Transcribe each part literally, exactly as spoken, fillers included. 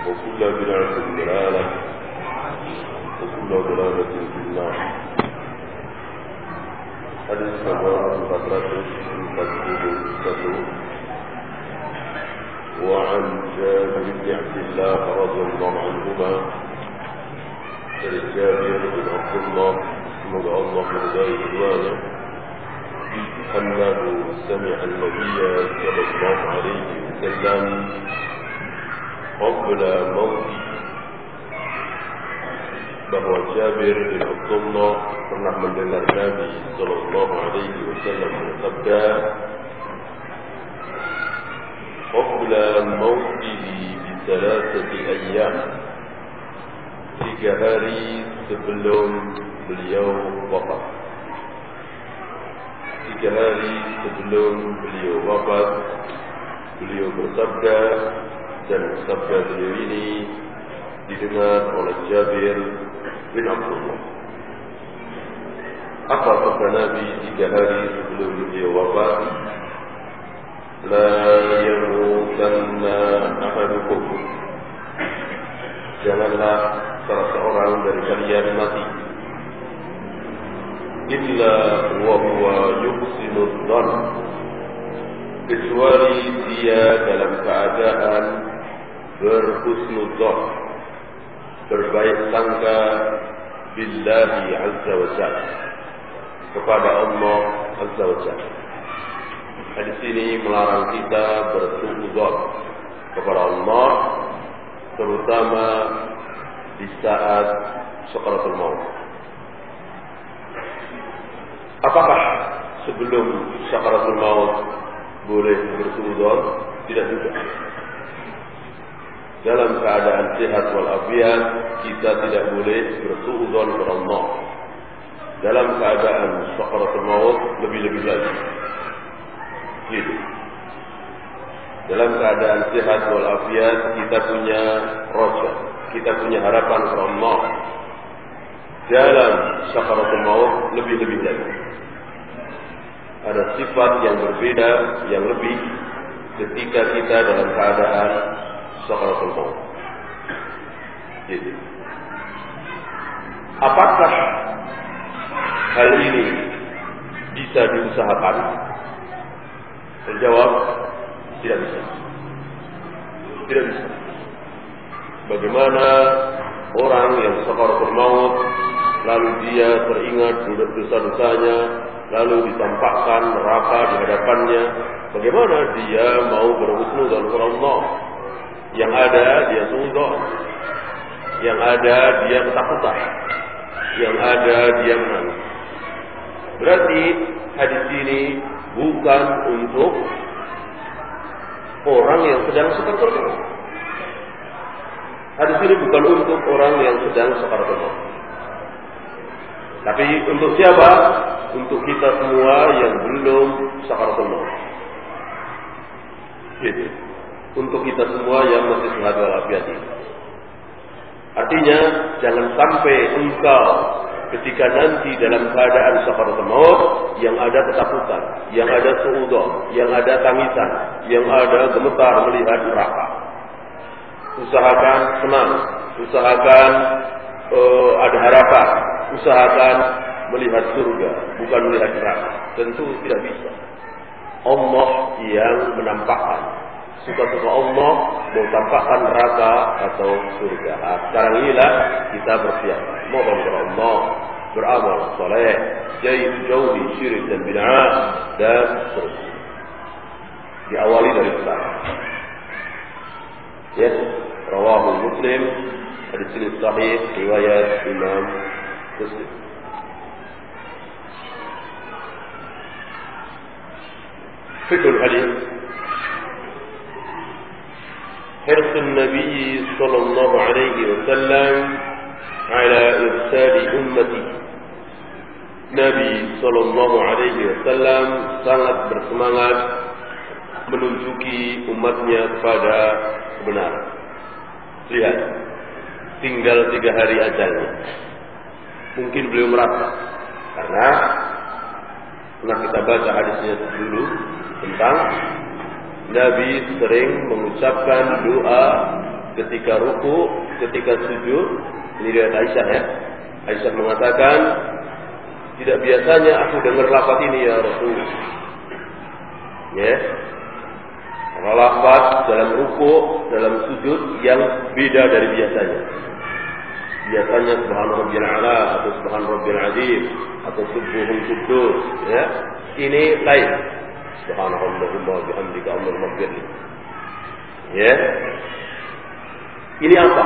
وكل بدعة ضلالة وكل ضلالة في النار. Hadis nomor empat ratus empat puluh satu. وعن جابر بن عبد الله رضي الله عنهما dari Jabir bin Abdullah semoga Allah meridai keduanya annahu sami'a an-nabiy sallallahu alaihi wasallam qabla mauti, bahwa Jabir bin Abdullah pernah mendengar Nabi sallallahu alaihi wasallam bersabda qabla mautihi bi thalathati ayyam, tiga hari sebelum beliau wafat. Tiga hari sebelum beliau wafat, beliau bersabda, dan sabda beliau ini didengar oleh Jabir bin Abdullah. Apa kata Nabi tiga hari sebelum beliau wafat? La yamutanna ahadukum, janganlah salah seorang dari kalian mati illa wa huwa yuhsinu dzan, kecuali dia dalam keadaan berhusnudzan, berbaik sangka billahi azza wa jalla, kepada Allah azza wa jalla. Hadis ini melarang kita bersuudzon kepada Allah, terutama di saat sakaratul maut. Apakah sebelum sakaratul maut boleh bersuudzon? Tidak juga. Dalam keadaan sehat walafiat kita tidak boleh bersuudzon kepada Allah. Dalam keadaan sakaratul maut lebih-lebih lagi. Gitu. Dalam keadaan sehat walafiat kita punya roja, kita punya harapan kepada Allah. Dalam sakaratul maut lebih-lebih lagi. Ada sifat yang berbeda, yang lebih ketika kita dalam keadaan sakaratul maut. Jadi, apakah hal ini bisa diusahakan? Terjawab, tidak bisa. Tidak bisa. Bagaimana orang yang sakaratul maut lalu dia teringat dosa-dosanya, lalu ditampakkan neraka di hadapannya, bagaimana dia mau berhusnudzon kepada Allah? Yang ada dia suudzon, yang ada dia ketakutan, yang ada dia menangis. Berarti hadis ini bukan untuk orang yang sedang sakaratul maut. Hadis ini bukan untuk orang yang sedang sakaratul maut. Tapi untuk siapa? Untuk kita semua yang belum sakaratul maut. Gitu. Untuk kita semua yang masih sehat walafiat ini. Artinya jangan sampai engkau ketika nanti dalam keadaan sakaratul maut yang ada ketakutan, yang ada suudzon, yang ada tangisan, yang ada gemetar melihat neraka. Usahakan senang, usahakan uh, ada harapan, usahakan melihat surga, bukan melihat neraka. Tentu tidak bisa. Allah yang menampakkan. Suka-suka Allah mau tampakkan neraka atau surga. Nah, sekarang inilah kita bersiap. Mohon kepada Allah beramal soleh, jauhi syirik dan bid'ah, dan seterusnya. Diawali dari sekarang. Yes, rawahu Muslim. Hadis ini sahih riwayat Imam Muslim. Fiqhul hadis. حرص النبي صلى الله عليه وسلم على إرشاد أمته. Nabi sallallahu alaihi wasallam sangat bersemangat menunjuki umatnya kepada kebenaran. Lihat, tinggal tiga hari ajalnya. Mungkin beliau merasa, karena pernah kita baca hadisnya dulu tentang Nabi sering mengucapkan doa ketika ruku, ketika sujud. Ini riwayat Aisyah ya. Aisyah mengatakan, tidak biasanya aku dengar lafaz ini ya Rasul. Ya. Karena lafaz dalam ruku, dalam sujud yang beda dari biasanya. Biasanya subhana rabbiyal a'la atau subhana rabbiyal azim atau subuhun kudus, ya. Ini lain. Subhanallahumma wa bihamdika Allahumma ighfirli. Ya. Ini apa?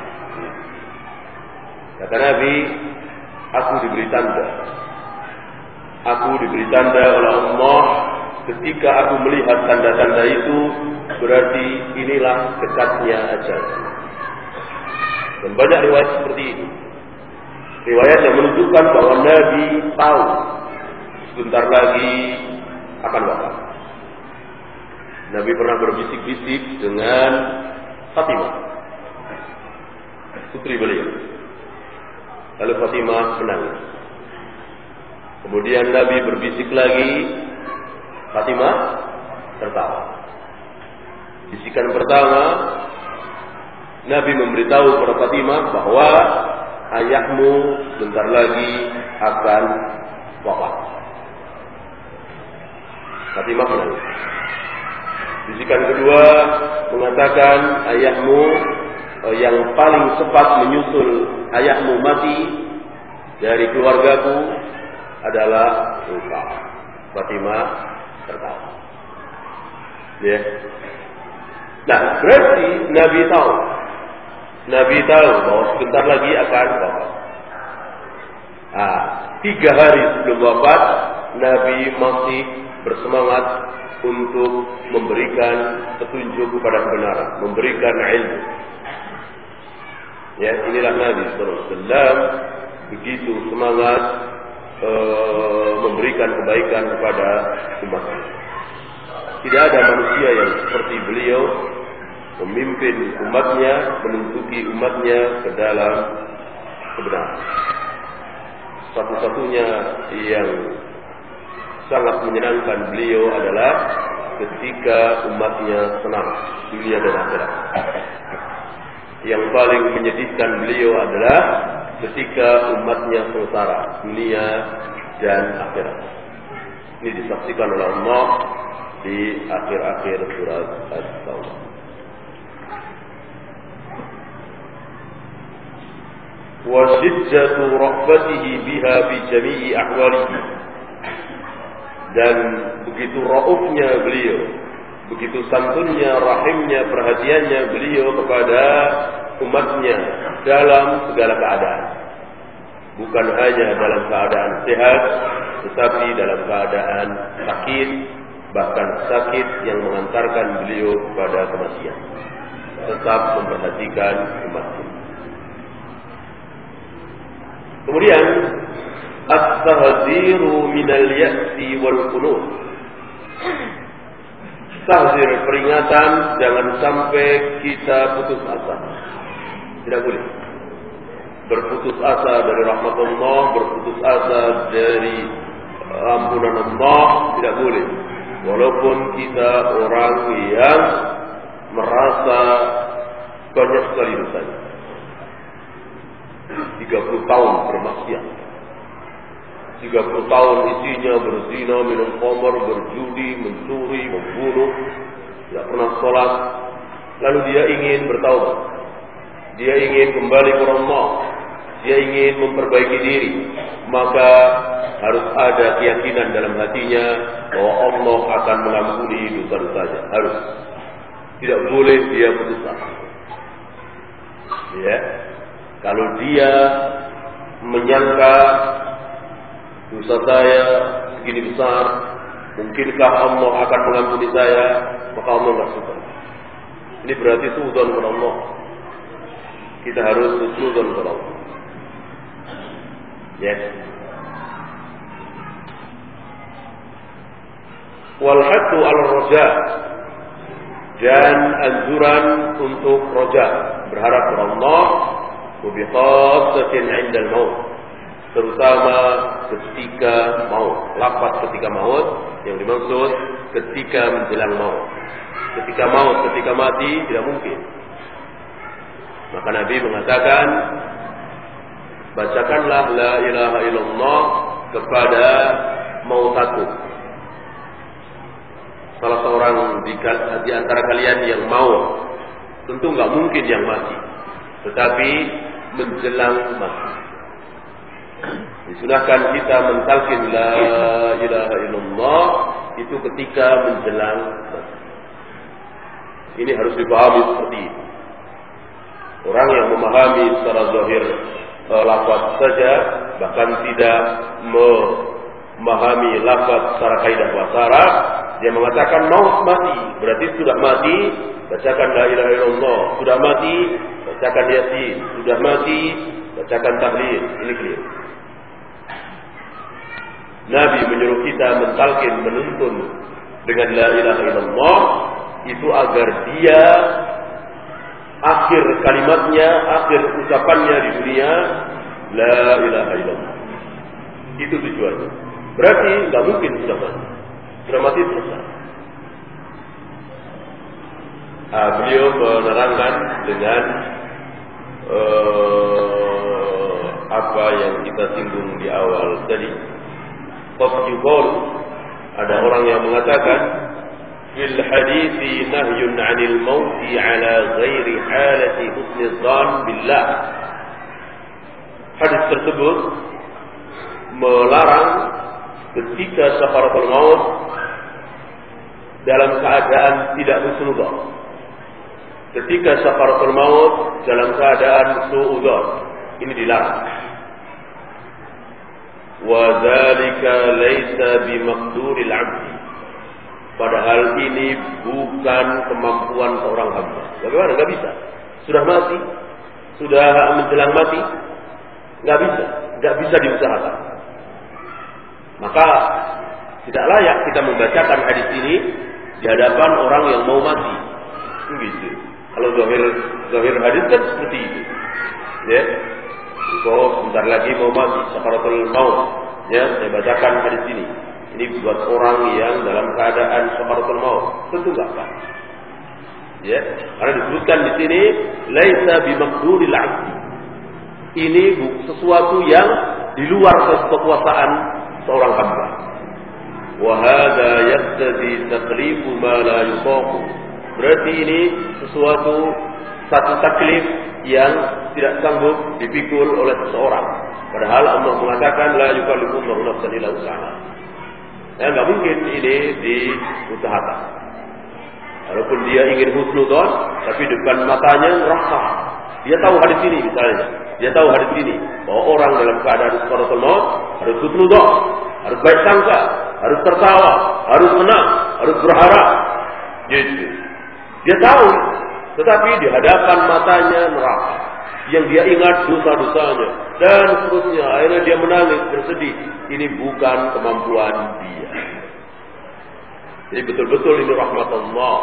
Kata Nabi, aku diberi tanda. Aku diberi tanda oleh Allah. Ketika aku melihat tanda-tanda itu, berarti inilah dekatnya ajal. Dan banyak riwayat seperti itu. Riwayat yang menunjukkan bahwa Nabi tahu sebentar lagi akan wafat. Nabi pernah berbisik-bisik dengan Fatimah, putri beliau. Lalu Fatimah menangis. Kemudian Nabi berbisik lagi, Fatimah tertawa. Bisikan pertama, Nabi memberitahu kepada Fatimah bahwa ayahmu sebentar lagi akan wafat. Fatimah menangis. Bisikan kedua mengatakan ayahmu yang paling cepat menyusul ayahmu mati dari keluargaku adalah engkau. Fatimah tertawa. Ya. Nah, berarti Nabi tahu. Nabi tahu bahwa sebentar lagi akan wafat. Ah, tiga hari sebelum wafat, Nabi masih bersemangat untuk memberikan petunjuk kepada kebenaran, memberikan ilmu. Ya, inilah Nabi sallallahu alaihi wasallam begitu semangat e, memberikan kebaikan kepada umatnya. Tidak ada manusia yang seperti beliau memimpin umatnya, menunjuki umatnya ke dalam kebenaran. Satu-satunya yang sangat menyenangkan beliau adalah ketika umatnya senang dunia dan akhirat. Yang paling menyedihkan beliau adalah ketika umatnya sengsara dunia dan akhirat. Ini disaksikan oleh Allah di akhir-akhir surat At-Taubah. Wa shiddatu rahmatihi biha fi jami'i ahwalihi. Dan begitu raufnya beliau, begitu santunnya, rahimnya, perhatiannya beliau kepada umatnya dalam segala keadaan. Bukan hanya dalam keadaan sehat, tetapi dalam keadaan sakit, bahkan sakit yang mengantarkan beliau kepada kematian. Tetap memperhatikan umatnya. Kemudian at-tahdziru minal ya'si wal qunut. Tahzir, peringatan, jangan sampai kita putus asa. Tidak boleh berputus asa dari rahmat Allah, berputus asa dari ampunan Allah, tidak boleh. Walaupun kita orang yang merasa banyak sekali dosanya, tiga puluh tahun bermaksiat, tiga puluh tahun isinya berzina, minum khamar, berjudi, mencuri, membunuh, tidak pernah sholat. Lalu dia ingin bertaubat, dia ingin kembali ke Allah, dia ingin memperbaiki diri, maka harus ada keyakinan dalam hatinya bahwa Allah akan mengampuni dosa-dosanya. Harus. Tidak boleh dia putus asa. Ya. Kalau dia menyangka dosa saya segini besar, mungkinkah Allah akan mengampuni saya, maka Allah tidak suka. Ini berarti suudzon kepada Allah. Kita harus suudzon kepada Allah. Yes. Wal hattu al-raja, dan anjuran untuk roja, berharap kepada Allah, wa bi khassatin 'inda al-maut, terutama ketika maut. Lafaz ketika maut yang dimaksud ketika menjelang maut. Ketika maut, ketika mati tidak mungkin. Maka Nabi mengatakan, bacakanlah la ilaha illallah kepada mautakum. Salah seorang di, di antara kalian yang mau, tentu nggak mungkin yang mati, tetapi menjelang mati. Disunahkan kita mentalkin la ilaha illallah itu ketika menjelang mati. Ini harus dipahami seperti itu. Orang yang memahami secara zahir e, lafaz saja, bahkan tidak memahami lafaz secara kaidah bahasa Arab, dia mengatakan maut mati, berarti sudah mati, bacakan la ilaha illallah. Sudah mati, bacakan yasin. Sudah mati, bacakan tahlil. Ini clear. Nabi menyuruh kita mentalkin, menuntun dengan la ilaha illallah itu agar dia akhir kalimatnya, akhir ucapannya di dunia la ilaha illallah. Itu tujuannya. Berarti nggak mungkin sudah mati. Sudah mati selesai. Ah, beliau menerangkan dengan uh, apa yang kita singgung di awal tadi. Qad yuqal, ada orang yang mengatakan fil hadithi nahyun 'anil mauti 'ala ghairi halati husni dzan billah. Hadis tersebut melarang ketika sakaratul maut dalam keadaan tidak husnudzan. Ketika sakaratul maut dalam keadaan suudzan, ini dilarang. Wa dzalika laisa bimaqduril 'abdi. Padahal ini bukan kemampuan seorang hamba. Bagaimana? Enggak bisa. Sudah mati, sudah menjelang mati, enggak bisa, enggak bisa diusahakan. Maka tidak layak kita membacakan hadis ini di hadapan orang yang mau mati. Begitu. Kalau zahir zahir hadis kan seperti itu. Ya. Kalau sebentar lagi mau mati, sakaratul maut. Ya, saya bacakan hadis ini. Ini buat orang yang dalam keadaan sakaratul maut. Tentu enggak apa. Ya, karena disebutkan di sini laisa bimaqduril 'abdi. Ini sesuatu yang di luar kekuasaan seorang hamba. Wa hadza yaqtadi taklifu ma la yutaqu. Berarti ini sesuatu satu taklif yang tidak sanggup dipikul oleh seseorang. Padahal Allah mengatakan la yukallifu Allahu nafsan illa wus'aha. Ya, enggak mungkin ini diusahakan. Walaupun dia ingin husnudzon, tapi depan matanya neraka. Dia tahu hadis ini misalnya. Dia tahu hadis ini bahwa orang dalam keadaan sakaratul maut harus husnudzon, harus baik sangka, harus tertawa, harus senang, harus berharap. Gitu. Dia tahu, tetapi di hadapan matanya neraka. Yang dia ingat dosa-dosanya dan seterusnya. Akhirnya dia menangis, bersedih. Ini bukan kemampuan dia. Jadi betul-betul ini rahmat Allah.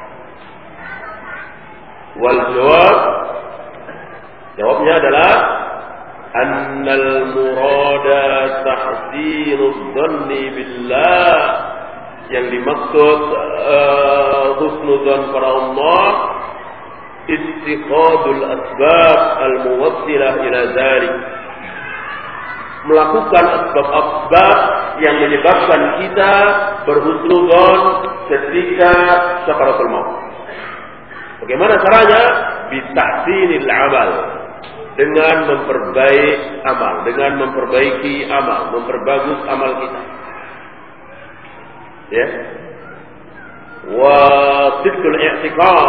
Wal jawab, jawabnya adalah annal murada tahsinudz dhanni billah. Yang dimaksud uh, husnudzan pada Allah, istiqadul asbab al-muwassilah ila dzalik. Melakukan asbab-asbab yang menyebabkan kita berhusnudzon ketika sakaratul maut. Bagaimana caranya? Bitahsinil amal. Dengan memperbaiki amal, dengan memperbaiki amal, memperbagus amal kita. Ya. Wa sidqul i'tiqad.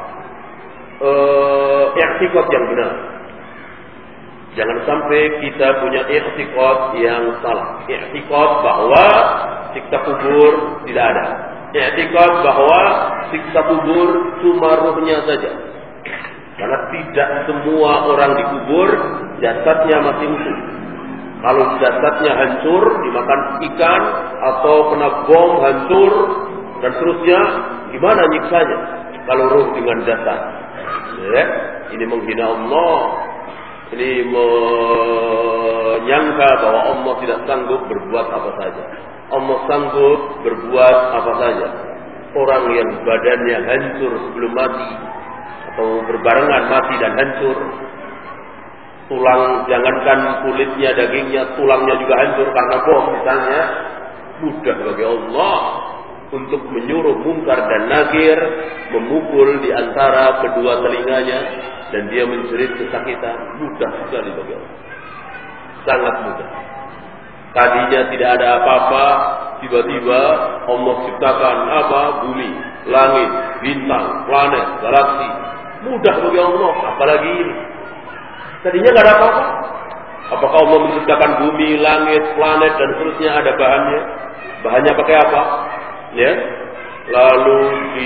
Uh, i'tiqad yang benar. Jangan sampai kita punya i'tiqad yang salah. I'tiqad bahwa siksa kubur tidak ada. I'tiqad bahwa siksa kubur cuma ruhnya saja. Karena tidak semua orang dikubur jasadnya masih utuh. Kalau jasadnya hancur dimakan ikan atau kena bom hancur dan seterusnya, gimana nyiksanya? Kalau ruh dengan jasad. Ya, ini menghina Allah. Ini menyangka bahwa Allah tidak sanggup berbuat apa saja. Allah sanggup berbuat apa saja. Orang yang badannya hancur sebelum mati, atau berbarengan mati dan hancur. Tulang, jangankan kulitnya, dagingnya, tulangnya juga hancur karena bom misalnya. Mudah bagi Allah untuk menyuruh Munkar dan Nakir memukul di antara kedua telinganya dan dia menjerit kesakitan. Mudah sekali bagi Allah. Sangat mudah. Tadinya tidak ada apa-apa, tiba-tiba Allah ciptakan apa? Bumi, langit, bintang, planet, galaksi. Mudah bagi Allah, apalagi ini. Tadinya nggak ada apa-apa. Apakah Allah menciptakan bumi, langit, planet dan seterusnya ada bahannya? Bahannya pakai apa? Ya, lalu di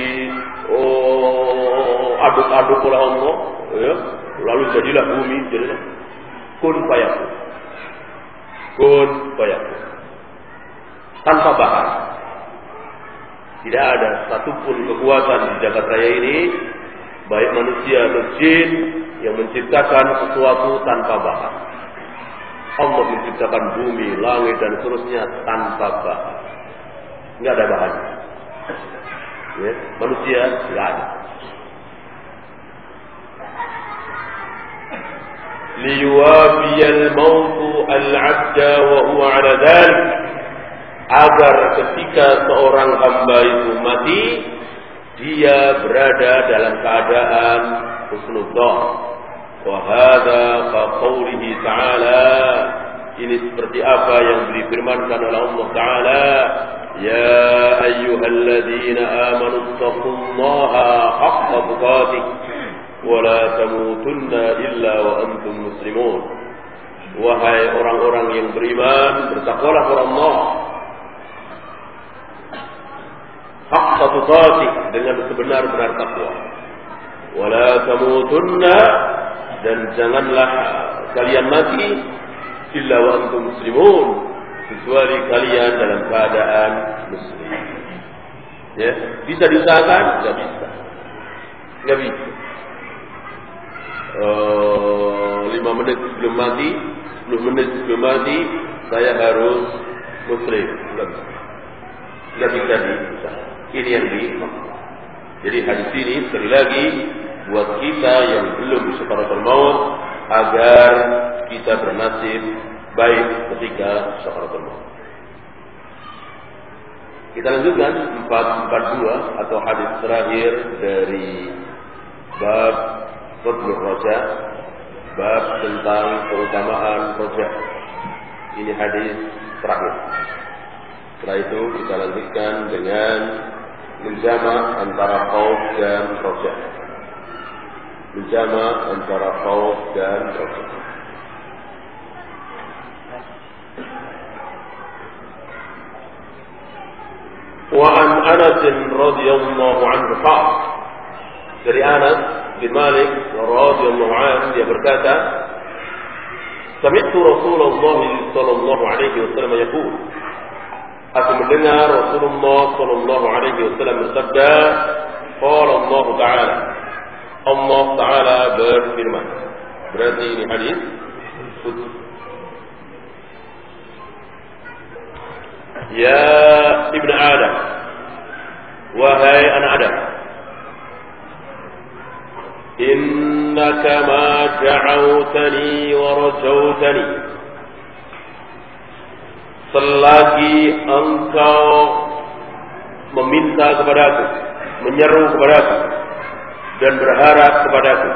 oh, aduk-aduk oleh Allah, ya, lalu jadilah bumi, jadilah kun fayakun, kun fayakun, tanpa bahan. Tidak ada satupun kekuatan di jagat raya ini, baik manusia atau jin, yang menciptakan sesuatu tanpa bahan. Allah menciptakan bumi, langit dan seterusnya tanpa bahan. Enggak ada bahan. Ya, manusia enggak ada. Liyuwafiyal mautu al-'abda wa huwa 'ala dhalik, agar ketika seorang hamba itu mati, dia berada dalam keadaan husnudzan. Wa hadza ka qoulihi ta'ala, ini seperti apa yang difirmankan oleh Allah Ta'ala, ya ayyuhalladzina amanu taqullaha haqqa tuqatih wa la tamutunna illa wa antum muslimun. Wahai orang-orang yang beriman, bertakwalah kepada Allah haqqa tuqatih, dengan sebenar-benar takwa. Wa la tamutunna, dan janganlah kalian mati illa wa antum muslimun, kecuali kalian dalam keadaan muslim. Ya, bisa diusahakan? Tidak bisa. Tidak bisa. Uh, lima menit sebelum mati, sepuluh menit sebelum mati, saya harus muslim. Tidak bisa. Tidak bisa diusahakan. Ini yang dimaksud. Jadi hadis ini sekali lagi buat kita yang belum sakaratul maut, agar kita bernasib baik ketika sakaratul maut. Kita lanjutkan empat empat dua atau hadis terakhir dari bab Fadlur Raja, bab tentang keutamaan raja. Ini hadis terakhir. Setelah itu kita lanjutkan dengan menjama antara khauf dan raja. Menjama antara khauf dan raja. Wa an Anas radhiyallahu anhu qala, dari Anas bin Malik radhiyallahu anhu dia berkata, sami'tu Rasulullah sallallahu alaihi wasallam yaqul, aku mendengar Rasulullah sallallahu alaihi wasallam bersabda, qala Allah Ta'ala, Allah Ta'ala berfirman. Berarti ini hadis qudsi. Ya Ibn Adam, wahai anak Adam, innaka ma da'awtani wa rajautani, selagi engkau meminta kepadaku, menyeru kepadaku dan berharap kepadaku,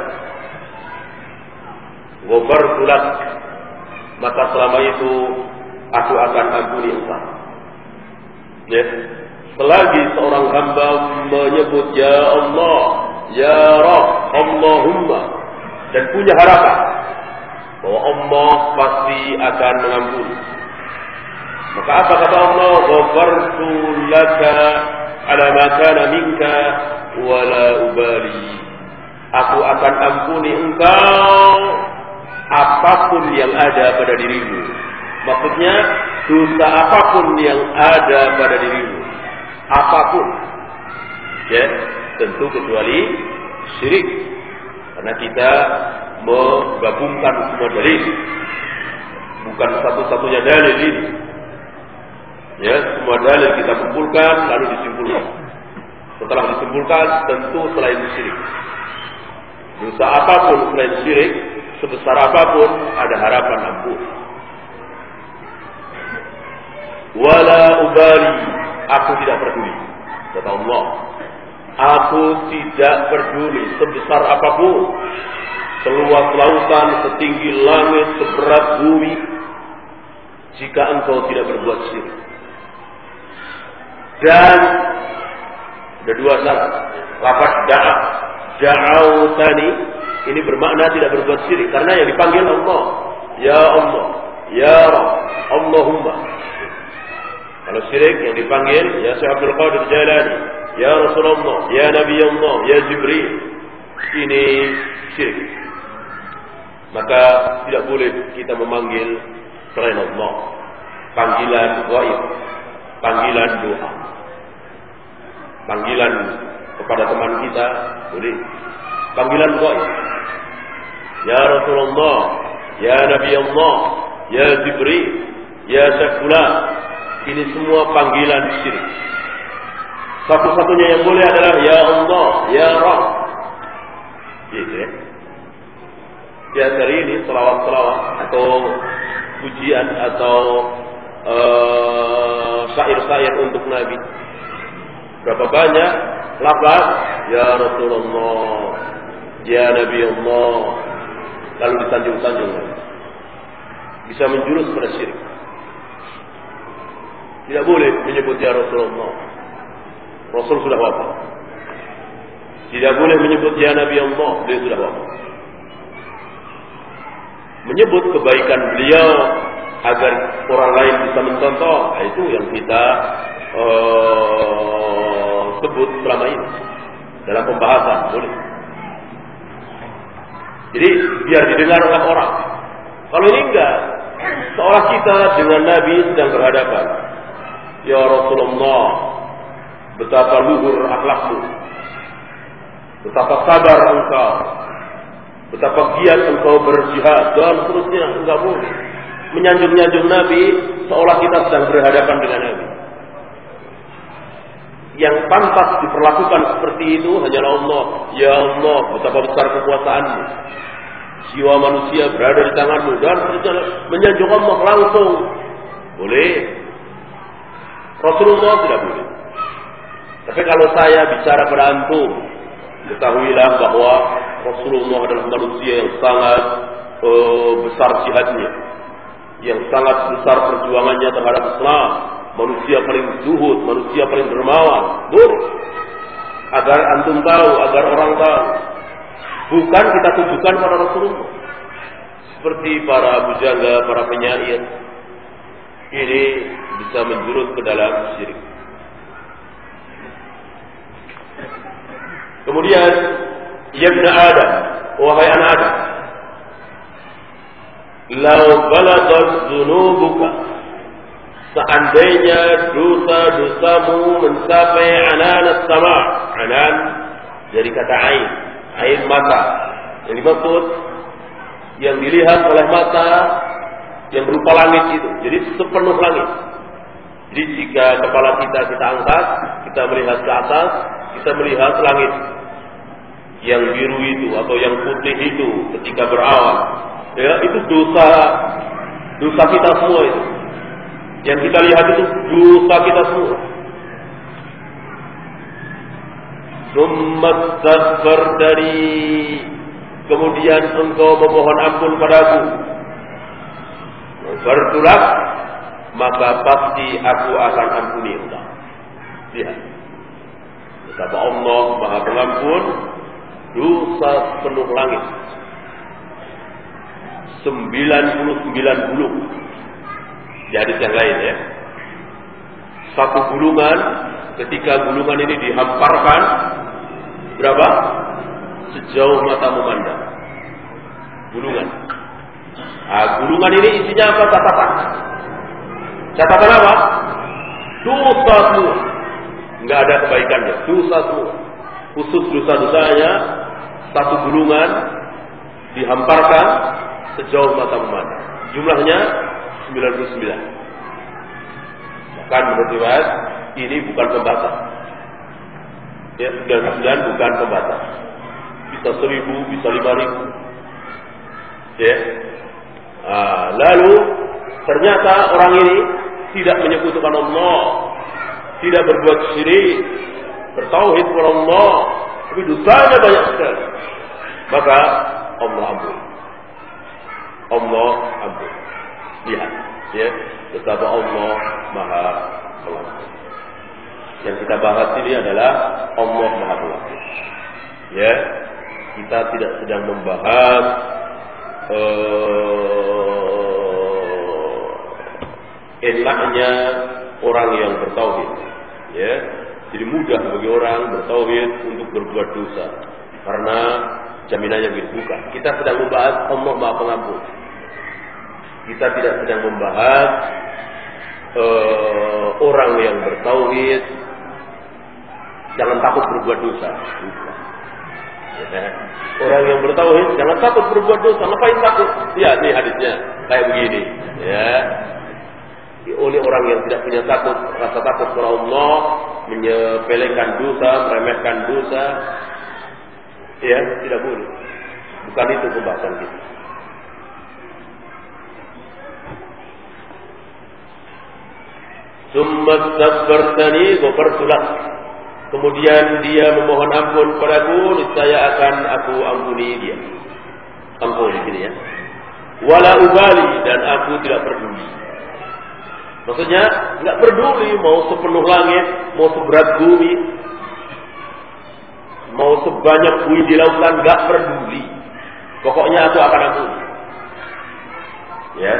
ghafartu lak, maka selama itu aku akan ampuni engkau. Ya, selagi seorang hamba menyebut ya Allah, ya Rabb, Allahumma, dan punya harapan bahwa Allah pasti akan mengampuni, maka apa kata Allah? Ghafartu laka ala ma kana minka wa la ubali, aku akan ampuni engkau apapun yang ada pada dirimu. Maksudnya dosa apapun yang ada pada dirimu, apapun, ya, tentu kecuali syirik, karena kita menggabungkan semua dalil, bukan satu-satunya dalil ini. Ya, semua dalil kita kumpulkan lalu disimpulkan. Setelah disimpulkan, tentu selain syirik. Dosa apapun selain syirik, sebesar apapun ada harapan ampun. Wala ubali, aku tidak peduli, kata Allah. Aku tidak peduli sebesar apapun, seluas lautan, setinggi langit, seberat bumi, jika engkau tidak berbuat syirik. Dan ada dua syarat. Lafaz da'a, da'autani, ini bermakna tidak berbuat syirik, karena yang dipanggil Allah. Ya Allah, ya Rabb, Allahumma. Kalau syirik yang dipanggil ya Syekh Abdul Qadir Jailani, ya Rasulullah, ya Nabi Allah, ya Jibril. Ini syirik. Maka tidak boleh kita memanggil selain Allah. Panggilan ghaib, panggilan doa, panggilan kepada teman kita boleh. Panggilan ghaib, ya Rasulullah, ya Nabi Allah, ya Jibril, ya Syekh Fulan. Ini semua panggilan syirik. Satu-satunya yang boleh adalah ya Allah, ya Rabb. Gitu ya. Di hari ini selawat-selawat atau pujian atau uh, syair-syair untuk Nabi. Berapa banyak lafaz ya Rasulullah, ya Nabi Allah, lalu disanjung-sanjung, bisa menjurus pada syirik. Tidak boleh menyebut ya Rasulullah, Rasul sudah wafat. Tidak boleh menyebut ya Nabi Allah, dia sudah wafat. Menyebut kebaikan beliau agar orang lain bisa mencontoh, itu yang kita uh, sebut selama ini dalam pembahasan, boleh. Jadi biar didengar oleh orang. Kalau ini enggak, seolah kita dengan Nabi sedang berhadapan. Ya Rasulullah, betapa luhur akhlakmu, betapa sabar engkau, betapa giat engkau berjihad, dan seterusnya. Enggak boleh menyanjung-nyanjung Nabi seolah kita sedang berhadapan dengan Nabi. Yang pantas diperlakukan seperti itu hanyalah Allah. Ya Allah, betapa besar kekuasaanmu, jiwa manusia berada di tanganmu, dan seterusnya. Menyanjung Allah langsung boleh. Rasulullah tidak boleh. Tapi kalau saya bicara pada antum, ketahuilah bahwa Rasulullah adalah manusia yang sangat uh, besar jihadnya, yang sangat besar perjuangannya terhadap Islam, manusia paling zuhud, manusia paling dermawan. Boleh. Agar antum tahu, agar orang tahu. Bukan kita tujukan pada Rasulullah. Seperti para bujangga, para penyair. Ini bisa menjurus ke dalam syirik. Kemudian, ya ibn Adam, wahai anak Adam, lau balagat dzunubuka, seandainya dosa-dosamu mencapai ananas sama, anan dari kata ain, ain mata. Yang dimaksud yang dilihat oleh mata yang berupa langit itu. Jadi sepenuh langit. Jadi jika kepala kita kita angkat, kita melihat ke atas, kita melihat langit yang biru itu atau yang putih itu ketika berawan. Ya, itu dosa dosa kita semua itu. Yang kita lihat itu dosa kita semua. Summa tastaghfirni, kemudian engkau memohon ampun padaku. Bertolak, maka pasti aku akan ampuni engkau. Lihat, betapa Allah Maha Pengampun dosa penuh langit. sembilan puluh sembilan gulung. Di hadis yang lain ya. Satu gulungan, ketika gulungan ini dihamparkan, berapa? Sejauh mata memandang. Gulungan. Nah, gulungan ini isinya apa? Catatan. Catatan apa? Dosa semua. Enggak ada kebaikannya. Dosa semua. Khusus dosa-dosanya, satu gulungan dihamparkan sejauh mata memandang. Jumlahnya sembilan puluh sembilan. Bahkan menurut riwayat ini bukan pembatas. Ya, sembilan puluh sembilan bukan pembatas. bisa seribu, bisa lima ribu. Ya. Nah, lalu ternyata orang ini tidak menyekutukan Allah, tidak berbuat syirik, bertauhid kepada Allah, tapi dosanya banyak sekali. Maka Allah ampun. Allah ampun. Lihat, ya, betapa Allah Maha Pengampun. Yang kita bahas ini adalah Allah Maha Pengampun. Ya, kita tidak sedang membahas uh, enaknya orang yang bertauhid. Ya, jadi mudah bagi orang bertauhid untuk berbuat dosa karena jaminannya begitu. Bukan. Kita sedang membahas Allah Maha Pengampun. Kita tidak sedang membahas uh, orang yang bertauhid jangan takut berbuat dosa. Ya. Orang yang bertauhid jangan takut berbuat dosa. Ngapain takut? Ya, ini hadisnya kayak begini. Ya. Oleh orang yang tidak punya takut, rasa takut kepada Allah, menyepelekan dosa, meremehkan dosa, ya tidak boleh. Bukan itu pembahasan kita. Summa sabbartani ghafartu lak. Kemudian dia memohon ampun padaku, niscaya akan aku ampuni dia. Ampun di sini ya. Wala ubali, dan aku tidak peduli. Maksudnya enggak peduli mau sepenuh langit, mau seberat bumi, mau sebanyak buih di lautan, enggak peduli. Pokoknya aku akan ampuni. Ya.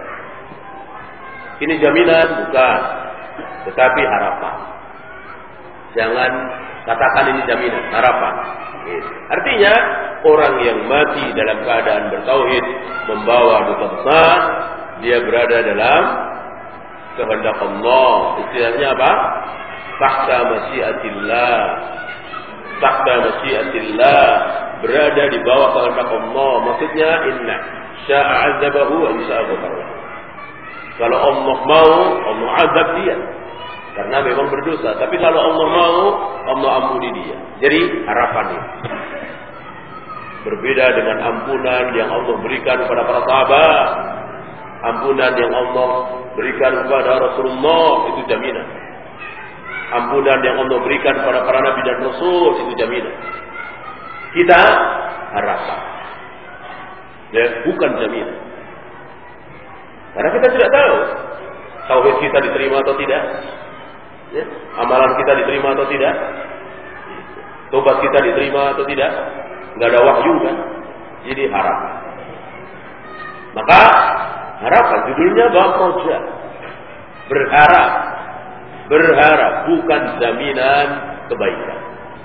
Ini jaminan bukan, tetapi harapan. Jangan katakan ini jaminan, harapan. Artinya orang yang mati dalam keadaan bertauhid, membawa dosa besar, dia berada dalam kehendak Allah. Istilahnya apa? Tahta masyiatillah. Tahta masyiatillah, berada di bawah kehendak Allah. Maksudnya inna sya'a 'adzabahu wa sya'a ghafara. Kalau Allah mau, Allah azab dia karena memang berdosa. Tapi kalau Allah mau, Allah ampuni dia. Jadi harapan ini berbeda dengan ampunan yang Allah berikan kepada para sahabat. Ampunan yang Allah berikan kepada Rasulullah itu jaminan. Ampunan yang Allah berikan kepada para nabi dan rasul itu jaminan. Kita harapan, ya, bukan jaminan. Karena kita tidak tahu tauhid kita diterima atau tidak, ya, amalan kita diterima atau tidak, tobat kita diterima atau tidak, nggak ada wahyu kan, jadi harapan. Maka harapan judulnya bab roja, berharap, berharap bukan jaminan kebaikan.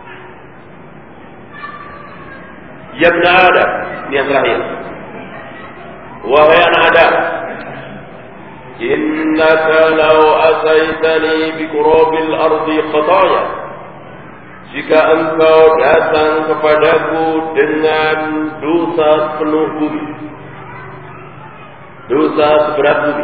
Ya benar ada, ini yang terakhir. Wahai anak Adam, innaka law ataitani bi qurabil ardi khataya, jika engkau datang kepadaku dengan dosa penuh bumi, dosa seberat bumi,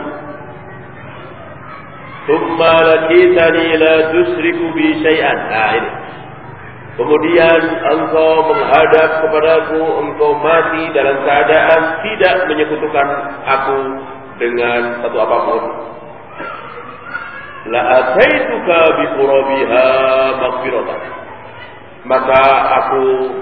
thumma lakitani la tusyriku bi syai'an. Nah ini, kemudian engkau menghadap kepadaku, engkau mati dalam keadaan tidak menyekutukan aku dengan satu apapun, la ataituka bi qurabiha maghfiratan, maka aku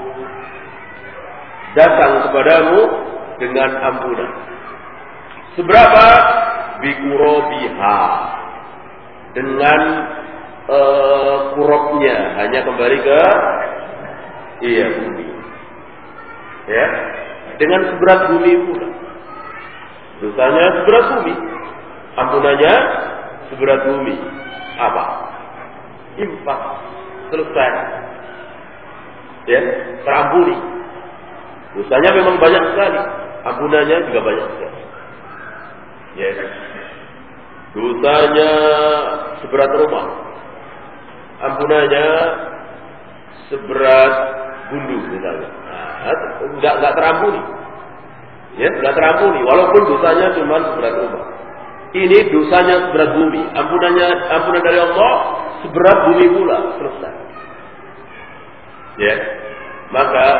datang kepadamu dengan ampunan. Seberapa? Bi qurabiha, dengan uh, kurabnya, hanya kembali ke iya bumi, ya, dengan seberat bumi pula. Dosanya seberat bumi, ampunannya seberat bumi. Apa? Infak, selesai, ya, terampuni. Dosanya memang banyak sekali, ampunannya juga banyak sekali. Ya, dosanya seberat rumah, ampunannya seberat gundu misalnya. Nah, enggak enggak terampuni. Ya, enggak terampuni walaupun dosanya cuma seberat rumah. Ini dosanya seberat bumi, ampunannya ampunan dari Allah seberat bumi pula, selesai. Ya. Maka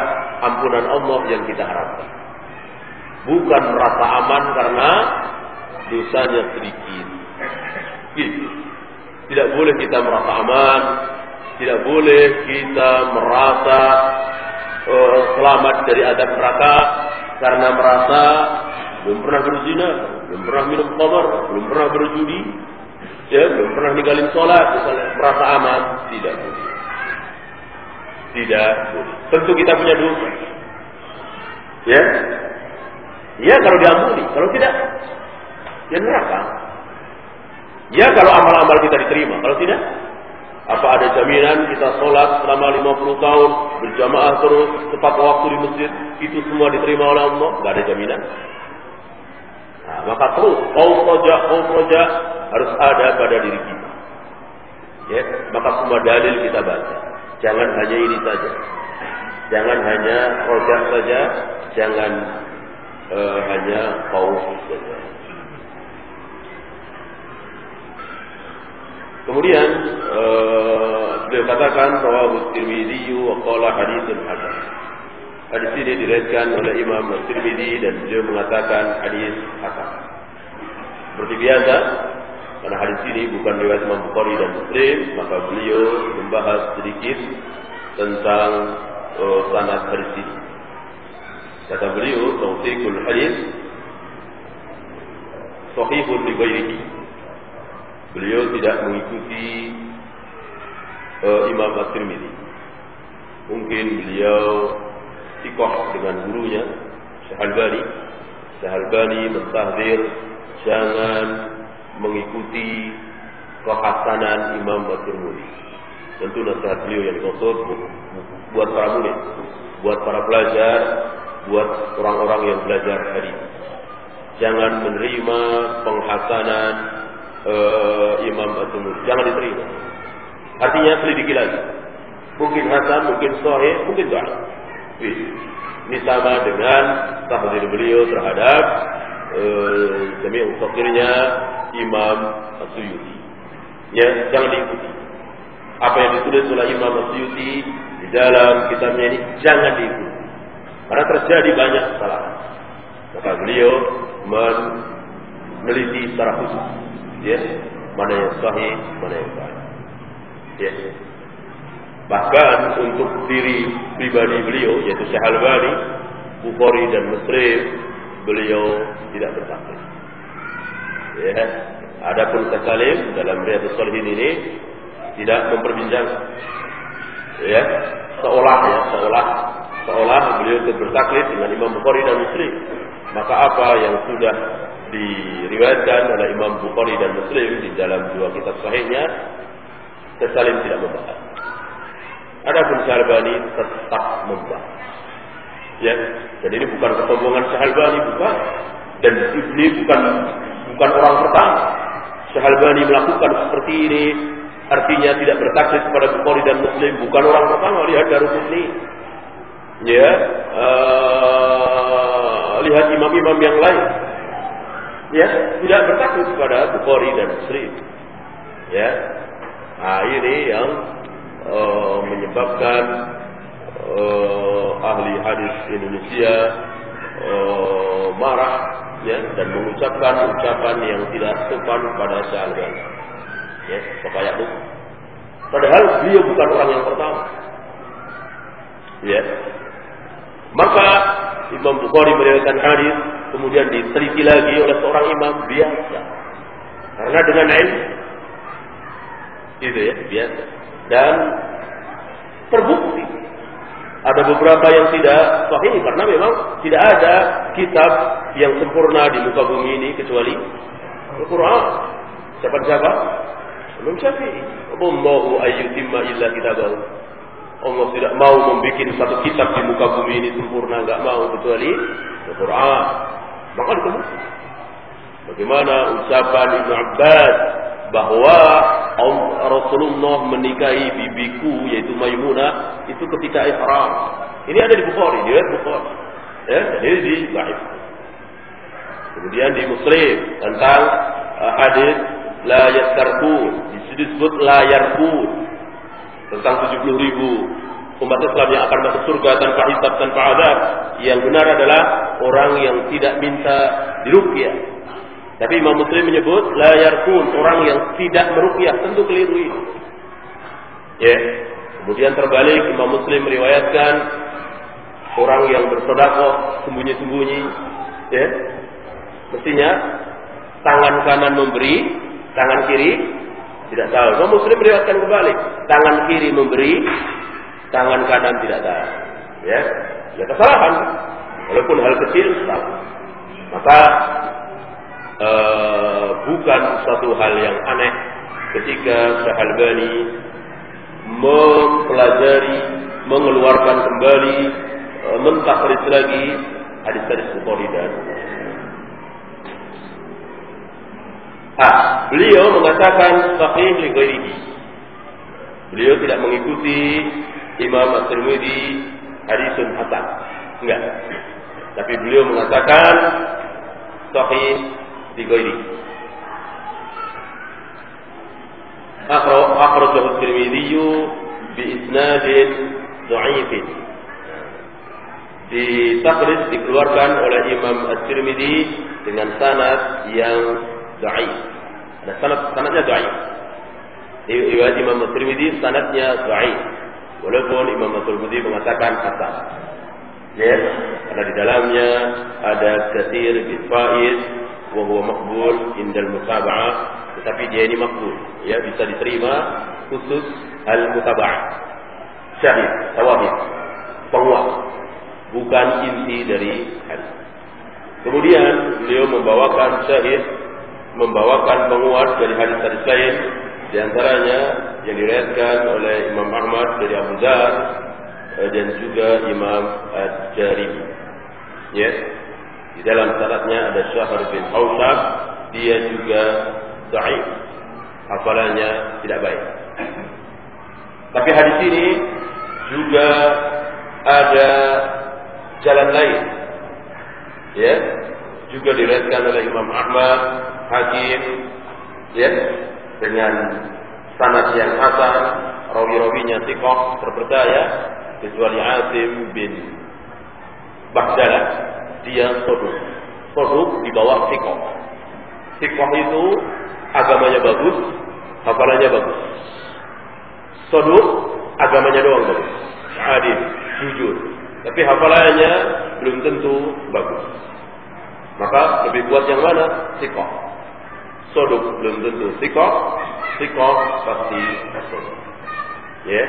ampunan Allah yang kita harapkan. Bukan merasa aman karena dosanya sedikit. Gitu. Tidak boleh kita merasa aman, tidak boleh kita merasa uh, selamat dari azab neraka karena merasa belum pernah berzina, belum pernah minum khamar, belum pernah berjudi, ya, belum pernah ninggalin sholat, misalnya merasa aman. Tidak boleh. Tidak boleh. Tentu kita punya dosa. Ya, ya kalau diampuni, kalau tidak, ya neraka. Ya kalau amal-amal kita diterima, kalau tidak, apa ada jaminan kita sholat selama lima puluh tahun berjamaah terus tepat waktu di masjid itu semua diterima oleh Allah? Tidak ada jaminan. Nah, maka terus khauf roja, khauf roja harus ada pada diri kita. Ya, maka semua dalil kita baca. Jangan hanya ini saja. Jangan hanya roja saja, jangan uh, hanya khauf saja. Kemudian uh, beliau katakan rawahu Tirmidzi wa qala haditsun hasan. Hadis ini diriwayatkan oleh Imam Tirmidzi dan beliau mengatakan hadis hasan. Seperti biasa, karena hadis ini bukan riwayat Imam Bukhari dan Muslim, maka beliau membahas sedikit tentang uh, sanad hadis ini. Kata beliau, tawfiqul hadis sahihun li ghairihi. Beliau tidak mengikuti uh, Imam At-Tirmidzi. Mungkin beliau sikoh dengan gurunya Syekh Al-Albani. Syekh Al-Albani mentahdzir jangan mengikuti kehasanan Imam At-Tirmidzi. Tentu nasihat beliau yang dimaksud buat para murid, buat para pelajar, buat orang-orang yang belajar hadis. Jangan menerima penghasanan Uh, Imam At-Tirmidzi, jangan diterima. Artinya selidiki lagi. Mungkin hasan, mungkin sahih, mungkin dhaif. Ini sama dengan tahdzir beliau terhadap uh, jami' fakirnya Imam As-Suyuti. Ya, jangan diikuti. Apa yang ditulis oleh Imam As-Suyuti di dalam kitabnya ini jangan diikuti. Karena terjadi banyak kesalahan. Maka beliau meneliti secara khusus. Ya, mana yang sahih, mana yang dhaif. Ya. Bahkan untuk diri pribadi beliau, yaitu Syekh Al-Albani, Bukhari dan Muslim, beliau tidak bertaklid. Ya. Adapun Syekh Salim dalam Riyadhus Shalihin ini tidak memperbincangkan. Ya, seolah ya, seolah seolah beliau bertaklid dengan Imam Bukhari dan Muslim. Maka apa yang sudah diriwayatkan oleh Imam Bukhari dan Muslim di dalam dua kitab sahihnya, Syekh Salim tidak membahas. Adapun Syekh Al-Albani tetap membahas. Ya, dan ini bukan kesombongan Syekh Al-Albani, bukan. Dan ini bukan bukan orang pertama. Syekh Al-Albani melakukan seperti ini, artinya tidak bertaklid kepada Bukhari dan Muslim, bukan orang pertama. Lihat Daruqutni. Ya, uh, lihat imam-imam yang lain. Ya, tidak bertaklid kepada Bukhari dan Muslim. Ya, nah ini yang uh, menyebabkan uh, ahli hadis Indonesia uh, marah, ya, dan mengucapkan ucapan yang tidak sopan pada Syekh Al-Albani. Ya, supaya itu. Padahal beliau bukan orang yang pertama. Ya, maka Imam Bukhari meriwayatkan hadis, kemudian diteliti lagi oleh seorang imam biasa. Karena dengan ilmu, itu ya, biasa. Dan terbukti ada beberapa yang tidak sahih karena memang tidak ada kitab yang sempurna di muka bumi ini kecuali Al-Quran. Siapa-siapa? Imam Syafi'i. Allahu ayyutimma illa kitabahu. Allah tidak mau membuat satu kitab di muka bumi ini sempurna, enggak mau kecuali Al-Quran. Maka ditemukan. Bagaimana ucapan Ibnu Abbas bahwa Rasulullah menikahi bibiku yaitu Maimunah itu ketika ihram. Ini ada di Bukhari, di Bukhari. Ya, jadi di Sahih. Kemudian di Muslim tentang uh, hadis la yastarqun, disebut la yarqun, tentang tujuh puluh ribu umat Islam yang akan masuk surga tanpa hisab, tanpa azab. Yang benar adalah orang yang tidak minta diruqyah. Tapi Imam Muslim menyebut la yarqun, orang yang tidak meruqyah, tentu keliru ini. Ya. Kemudian terbalik, Imam Muslim meriwayatkan orang yang bersedekah sembunyi-sembunyi, ya. Mestinya tangan kanan memberi, tangan kiri tidak tahu. Imam Muslim meriwayatkan kebalik, tangan kiri memberi, tangan kanan tidak tahu. Ya, ya kesalahan. Walaupun hal kecil salah. Maka uh, bukan satu hal yang aneh ketika Syekh Albani mempelajari, mengeluarkan kembali, uh, mentakhrij lagi hadis-hadis Bukhari dan Ah, beliau mengatakan sahih li ghairihi. Beliau tidak mengikuti Imam At-Tirmidzi hadisun hasan. Enggak. Tapi beliau mengatakan sahih li ghairihi. Akhrajahu At-Tirmidzi bi isnadin dha'ifin. Di takhrij dikeluarkan oleh Imam At-Tirmidzi dengan sanad yang dhaif. Ada sanad sanadnya dhaif. Riwayat Imam At-Tirmidzi sanadnya dhaif. Walaupun Imam At-Tirmidzi mengatakan hasan. Ya, karena di dalamnya ada katsir bin Faiz wa huwa maqbul indal mutaba'ah, tetapi dia ini maqbul, ya bisa diterima khusus al-mutaba'ah. Syahid, tawahid, penguat, bukan inti dari hadis. Kemudian beliau membawakan syahid, membawakan penguat dari hadis-hadis lain, di antaranya yang diriwayatkan oleh Imam Ahmad dari Abu Dzar dan juga Imam Ad-Darimi. Ya, di dalam sanadnya ada Syahr bin Hawshab, dia juga dhaif, hafalannya tidak baik. Tapi hadis ini juga ada jalan lain, ya, juga diriwayatkan oleh Imam Ahmad, Hakim, ya, dengan sanad yang hasan, rawi-rawinya thiqah terpercaya, kecuali Asim bin Bahdalah, dia saduq. Saduq di bawah thiqah. Thiqah itu agamanya bagus, hafalannya bagus. Saduq agamanya doang bagus, adil, jujur, tapi hafalannya belum tentu bagus. Maka lebih kuat yang mana? Thiqah. Saduq belum tentu thiqah, thiqah pasti saduq. Ya.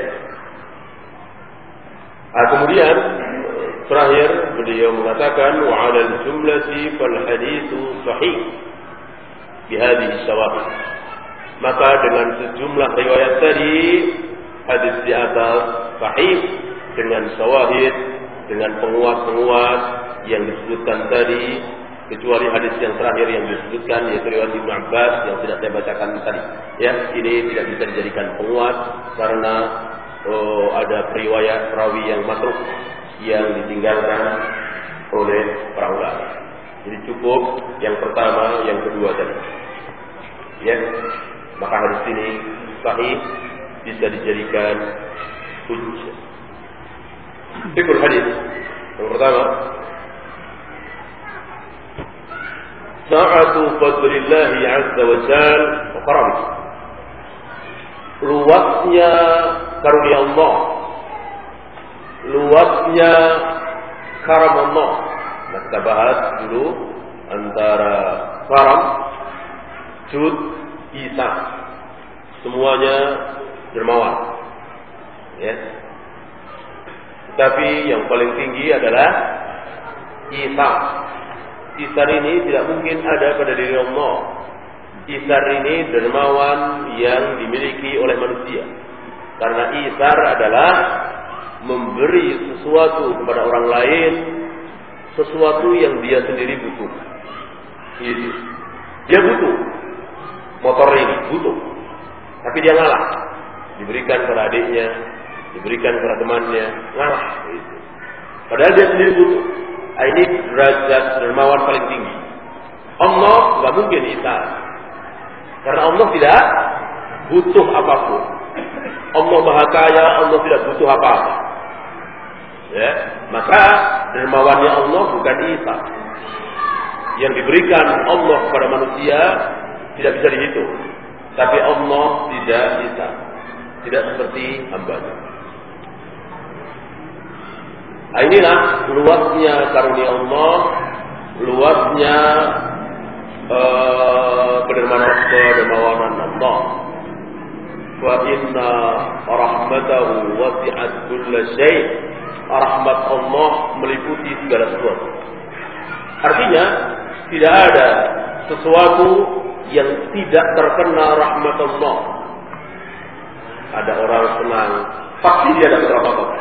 Ah, kemudian terakhir beliau mengatakan wa 'ala al-jumlati fal haditsu sahih bi hadhihi syawahid. Maka dengan sejumlah riwayat tadi, hadis di atas sahih dengan syawahid, dengan penguat-penguat yang disebutkan tadi, kecuali hadis yang terakhir yang disebutkan yaitu riwayat Ibnu Abbas yang tidak saya bacakan tadi. Ya, ini tidak bisa dijadikan penguat karena oh, ada periwayat perawi yang matruk yang ditinggalkan oleh para ulama. Jadi cukup yang pertama, yang kedua tadi. Ya, maka hadis ini sahih, bisa dijadikan hujjah. Fikul hadis yang pertama, sa'atu fadlillahi azza wa jal wa karamih. Luasnya karunia Allah, luasnya karam Allah. Nah, kita bahas dulu antara karam, jud, ihsan. Semuanya dermawan. Ya. Tapi yang paling tinggi adalah ihsan. Ihsan ini tidak mungkin ada pada diri Allah. Ihsan ini dermawan yang dimiliki oleh manusia. Karena ihsan adalah memberi sesuatu kepada orang lain, sesuatu yang dia sendiri butuh. Itu. Dia butuh motor ini, butuh. Tapi dia ngalah. Diberikan kepada adiknya, diberikan kepada temannya, ngalah. Itu. Padahal dia sendiri butuh. Ini derajat dermawan paling tinggi. Allah nggak mungkin ihsan. Karena Allah tidak butuh apapun. Allah Maha Kaya, Allah tidak butuh apa-apa. Ya, maka dermawannya Allah bukan Isa. Yang diberikan Allah kepada manusia tidak bisa dihitung. Tapi Allah tidak bisa. Tidak seperti hamba-Nya. Nah, inilah luasnya karunia Allah, luasnya uh, kedermawanan Allah. Fa inna rahmatahu wasi'at kulla syai'. Rahmat Allah meliputi segala sesuatu. Artinya tidak ada sesuatu yang tidak terkena rahmat Allah. Ada orang senang, pasti dia dapat rahmat Allah.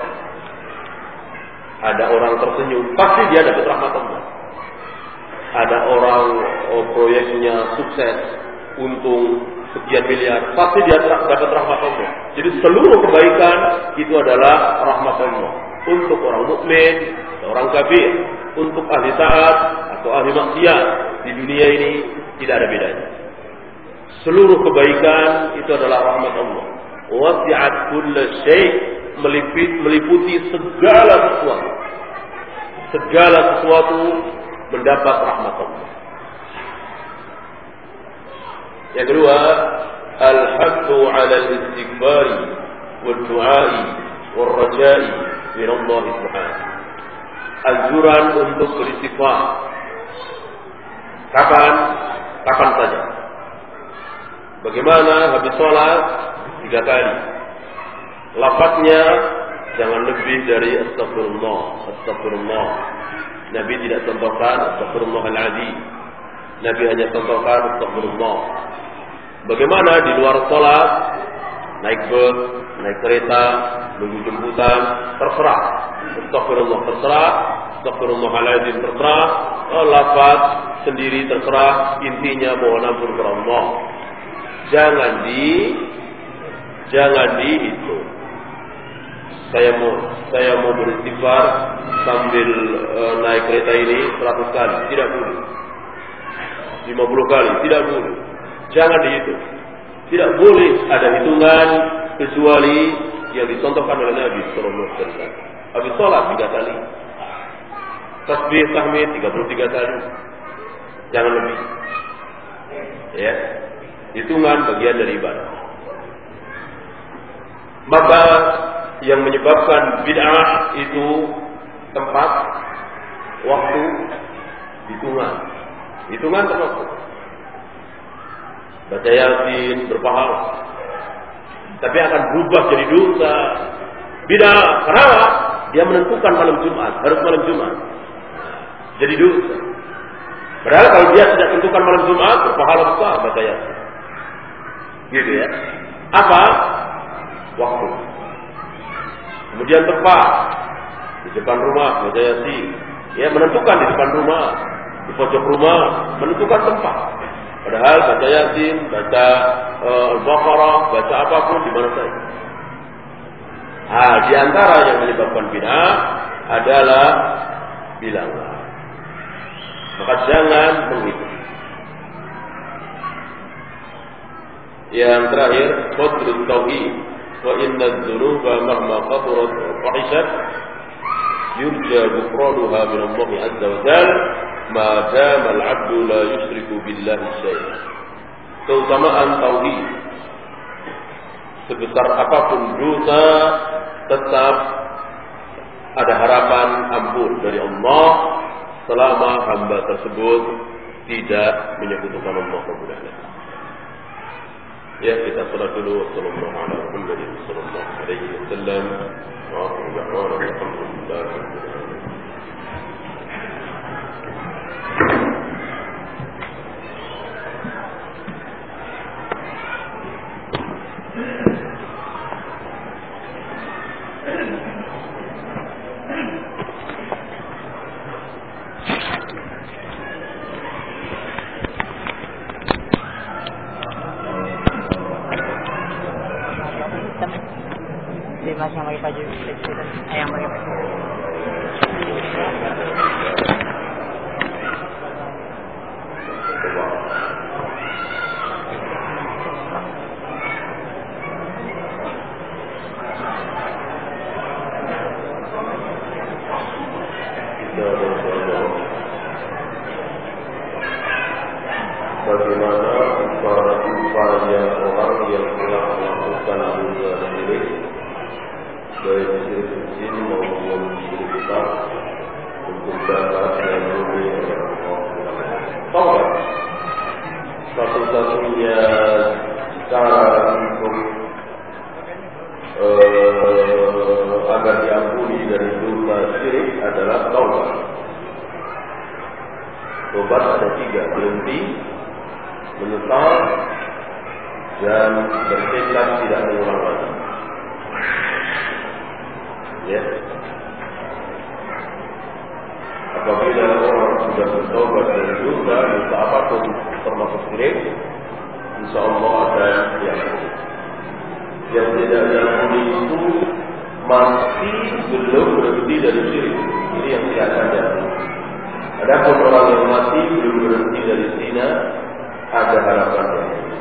Ada orang tersenyum, pasti dia dapat rahmat Allah. Ada orang oh, proyeknya sukses, untung sekian miliar, pasti dia dapat rahmat Allah. Jadi seluruh kebaikan itu adalah rahmat Allah. Untuk orang mukmin, orang kafir, untuk ahli taat atau ahli maksiat di dunia ini tidak ada bedanya. Seluruh kebaikan itu adalah rahmat Allah. Wasi'at kulla syai', meliputi segala sesuatu. Segala sesuatu mendapat rahmat Allah. Yang kedua, al-haddu 'ala al-istighfari wad-du'a'i war-raja'i min Allah Subhanahu. Anjuran untuk beristighfar. Kapan? Kapan saja. Bagaimana habis sholat? Tiga kali. Lafaznya jangan lebih dari astagfirullah, astagfirullah. Nabi tidak contohkan astagfirullahaladzim. Nabi hanya contohkan astagfirullah. Bagaimana di luar sholat? Naik bus, naik kereta, nunggu jemputan, terserah. Astagfirullah terserah, astagfirullahaladzim terserah, oh, lafaz sendiri terserah. Intinya mohon ampun kepada Allah. Jangan di Jangan dihitung. Saya mau saya mau beristighfar sambil uh, naik kereta ini seratus kali, tidak boleh. lima puluh kali, tidak boleh. Jangan dihitung. Tidak boleh ada hitungan kecuali yang dicontohkan oleh Nabi sallallahu alaihi wasallam. Habis sholat tiga kali. Tasbih tahmid tiga puluh tiga kali. Jangan lebih. Ya. Hitungan bagian dari ibadah. Maka yang menyebabkan bid'ah itu tempat, waktu, hitungan. Hitungan termasuk. Baca Yasin berpahala. Tapi akan berubah jadi dosa. Bid'ah. Kenapa? Dia menentukan malam Jumat, harus malam Jumat. Jadi dosa. Padahal kalau dia tidak tentukan malam Jumat, berpahala besar baca Yasin. Gitu ya. Apa? Waktu. Kemudian tempat. Di depan rumah baca Yasin. Ya, menentukan di depan rumah, di pojok rumah, menentukan tempat. Padahal baca Yasin, baca uh, Al-Baqarah, baca apapun di mana saja. Ah, di antara yang menyebabkan bid'ah adalah bilangan. Maka jangan menghitung. Yang terakhir, qadrut tauhid. Wa inna adz-dzunuba mahma qatarat wa fahishat yurja ghufranuha min Allah azza wa jalla ma dama al-'abdu la yusyriku billahi syai'an. Keutamaan tauhid. Sebesar apapun dosa, tetap ada harapan ampun dari Allah selama hamba tersebut tidak menyekutukan Allah Rabbul Alamin. Ya, kita salat dulu. Sallallahu alaihi wasallam. Wa alhamdulillah. Mas yang pakai baju ayam pakai baju. bagaimana upaya orang yang telah melakukan dosa syirik, baik syirik kecil maupun syirik besar, untuk dapat melindungi Allah. Taubat satu-satunya cara untuk uh, agar diampuni dari dosa syirik adalah taubat. Taubat ada tiga: berhenti, menyesal, dan bertekad tidak mengulang lagi. Ya. Apabila orang sudah bertobat dari dosa, dosa apapun termasuk syirik, insya Allah akan diampuni. Yang tidak diampuni itu masih belum berhenti dari syirik. Ini yang tidak akan diampuni. Adapun orang yang mati belum berhenti dari zina, ada harapannya.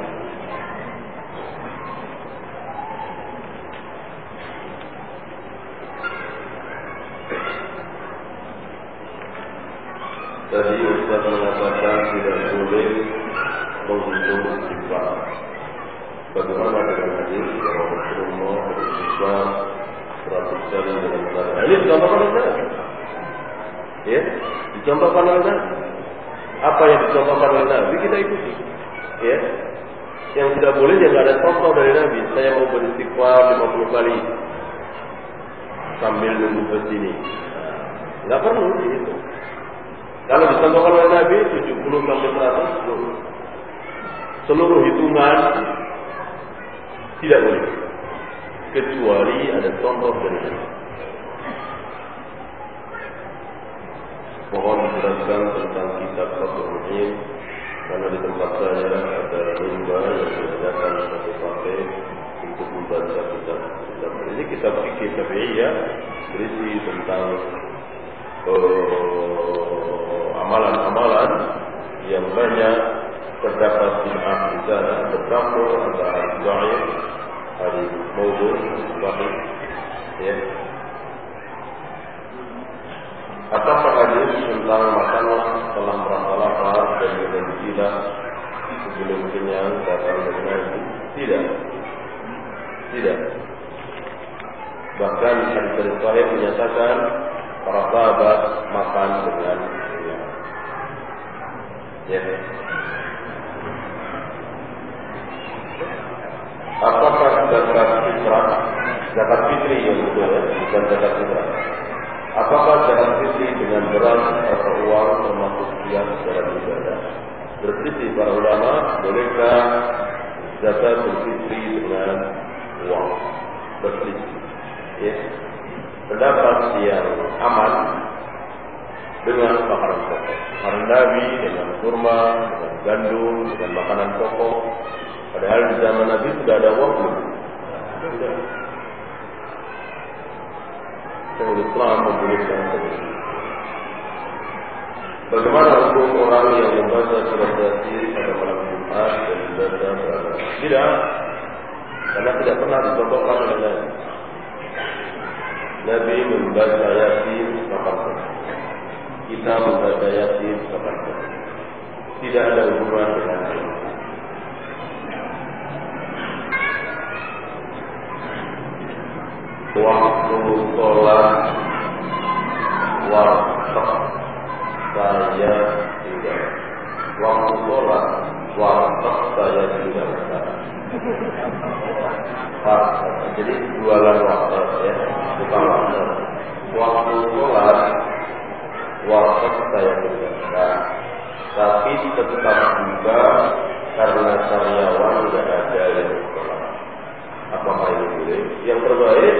Tadi Ustaz mengatakan tidak boleh menghitung istighfar. Bagaimana dengan hadis bahwa Rasulullah beristighfar seratus kali dalam sehari? Ini dicontohkan oleh Nabi. Ya, dicontohkan oleh Nabi. Apa yang dicontohkan oleh Nabi kita ikuti. Ya, yang tidak boleh yang tidak ada contoh dari Nabi. Saya mau beristighfar lima puluh kali sambil nunggu ke sini. Tidak perlu itu. Kalau dicontohkan oleh Nabi tujuh puluh sampai seratus seluruh, seluruh hitungan tidak boleh kecuali ada contoh dari Nabi. Mohon dijelaskan tentang kitab Fathul Mu'in, karena di tempat saya ada lomba yang diadakan satu partai untuk membaca kitab kitab ini. Kitab fikih Syafi'iyah berisi tentang uh, amalan-amalan yang banyak terdapat di akhir sana, bercampur antara hadis dhaif, hadis maudhu', sahih, ya. Apakah hadis tentang makanlah setelah merasa lapar dan minum tidak sebelum kenyang datang dari Nabi? Tidak, tidak. Bahkan hadis sahih menyatakan para sahabat makan dengan kenyang. Ya. Apakah zakat fitrah, zakat fitri yang betul ya, bukan zakat fitrah? Apakah zakat fitri dengan beras atau uang termasuk kias dalam ibadah? Berselisih para ulama, bolehkah zakat fitri dengan uang? Berselisih. Ya. Pendapat yang aman dengan makanan pokok. Makanan Nabi dengan kurma, dengan gandum, dengan makanan pokok. Padahal di zaman Nabi sudah ada uang belum? Sudah. Syaikhul Islam membolehkan begitu. Bagaimana hukum orang yang membaca surat Yasin pada malam Jumat dan membaca beragam? Tidak, karena tidak pernah dicontohkan oleh Nabi. Nabi membaca Yasin kapan saja. Kita membaca Yasin kapan saja. Tidak ada hubungan dengan itu. Waktu sholat warteg saya tidak. Waktu sholat warteg saya tidak. Jadi jualan warteg ya, bukan warteg. Waktu sholat warteg saya tidak. Tapi tetap juga karena karyawan tidak ada yang sholat. Apakah ini boleh? Yang terbaik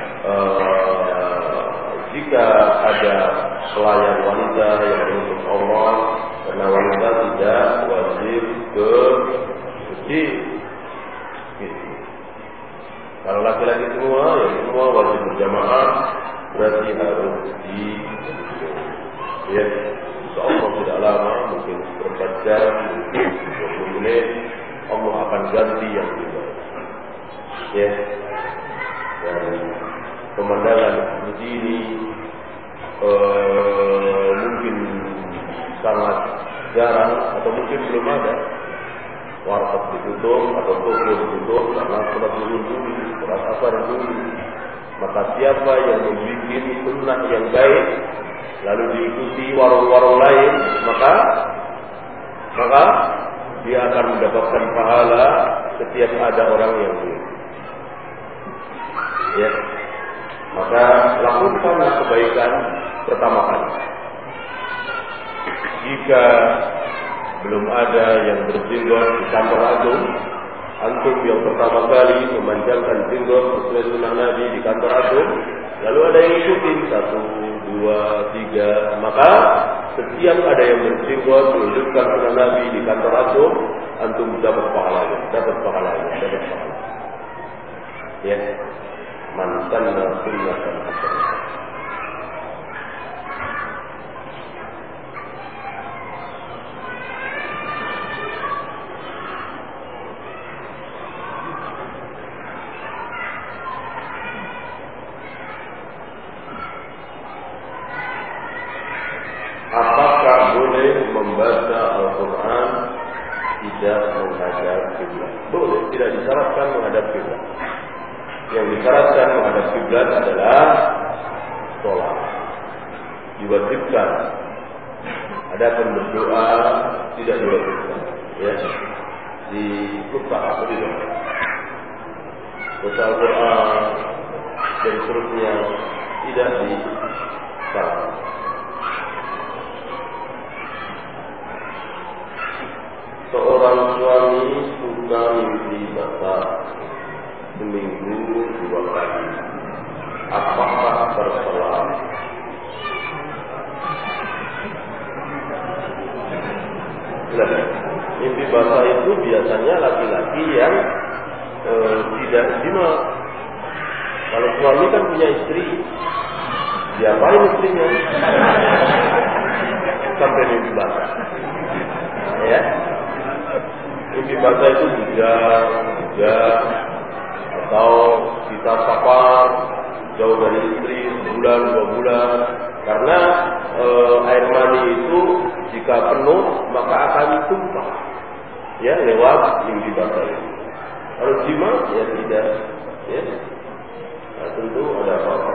uh, jika ada pelayan wanita yang menuntut Allah, karena wanita tidak wajib ke masjid. Gitu. Kalau laki-laki semua, ya semua wajib berjamaah, berarti harus di ya, insya Allah tidak lama, mungkin berempat jam, mungkin dua puluh menit, Allah akan ganti yang lebih baik. Ya, dan pemandangan begini uh, mungkin sangat jarang atau mungkin belum ada. warteg ditutup atau toko ditutup karena sholat zuhur dulu, sholat asar dulu. Maka siapa yang membuat sunnah yang baik lalu diikuti warung-warung lain, maka maka dia akan mendapatkan pahala setiap ada orang yang mengikuti. Ya, maka lakukanlah kebaikan pertama kali. Jika belum ada yang berjenggot di kantor agung, antum yang pertama kali memanjangkan jenggot sesuai sunnah Nabi di kantor agung, lalu ada yang ikutin satu, dua, tiga, maka setiap ada yang berjenggot menunjukkan sunnah Nabi di kantor agung, antum dapat pahalanya, dapat pahalanya, dapat pahalanya. Ya, man sanna sunnatan hasanah. Apakah boleh membaca Al-Quran tidak menghadap kiblat? Boleh, tidak disyaratkan menghadap kiblat. Yang disyaratkan menghadap kiblat adalah sholat, diwajibkan. Adapun berdoa tidak diwajibkan. Ya, di kutbah atau di doa, baca Al-Quran dan seterusnya tidak disyaratkan. Seorang suami suka mimpi basah seminggu dua kali. Apakah bersalah? Mimpi basah itu biasanya laki-laki yang e, tidak jima. Kalau suami kan punya istri, diapain istrinya? Sampai mimpi basah. Ya. Mimpi basah itu juga, juga atau kita safar jauh dari istri sebulan dua bulan, karena e, air mani itu jika penuh maka akan tumpah, ya lewat mimpi basah itu. Kalau jima ya tidak, ya nah, tentu ada apa-apa.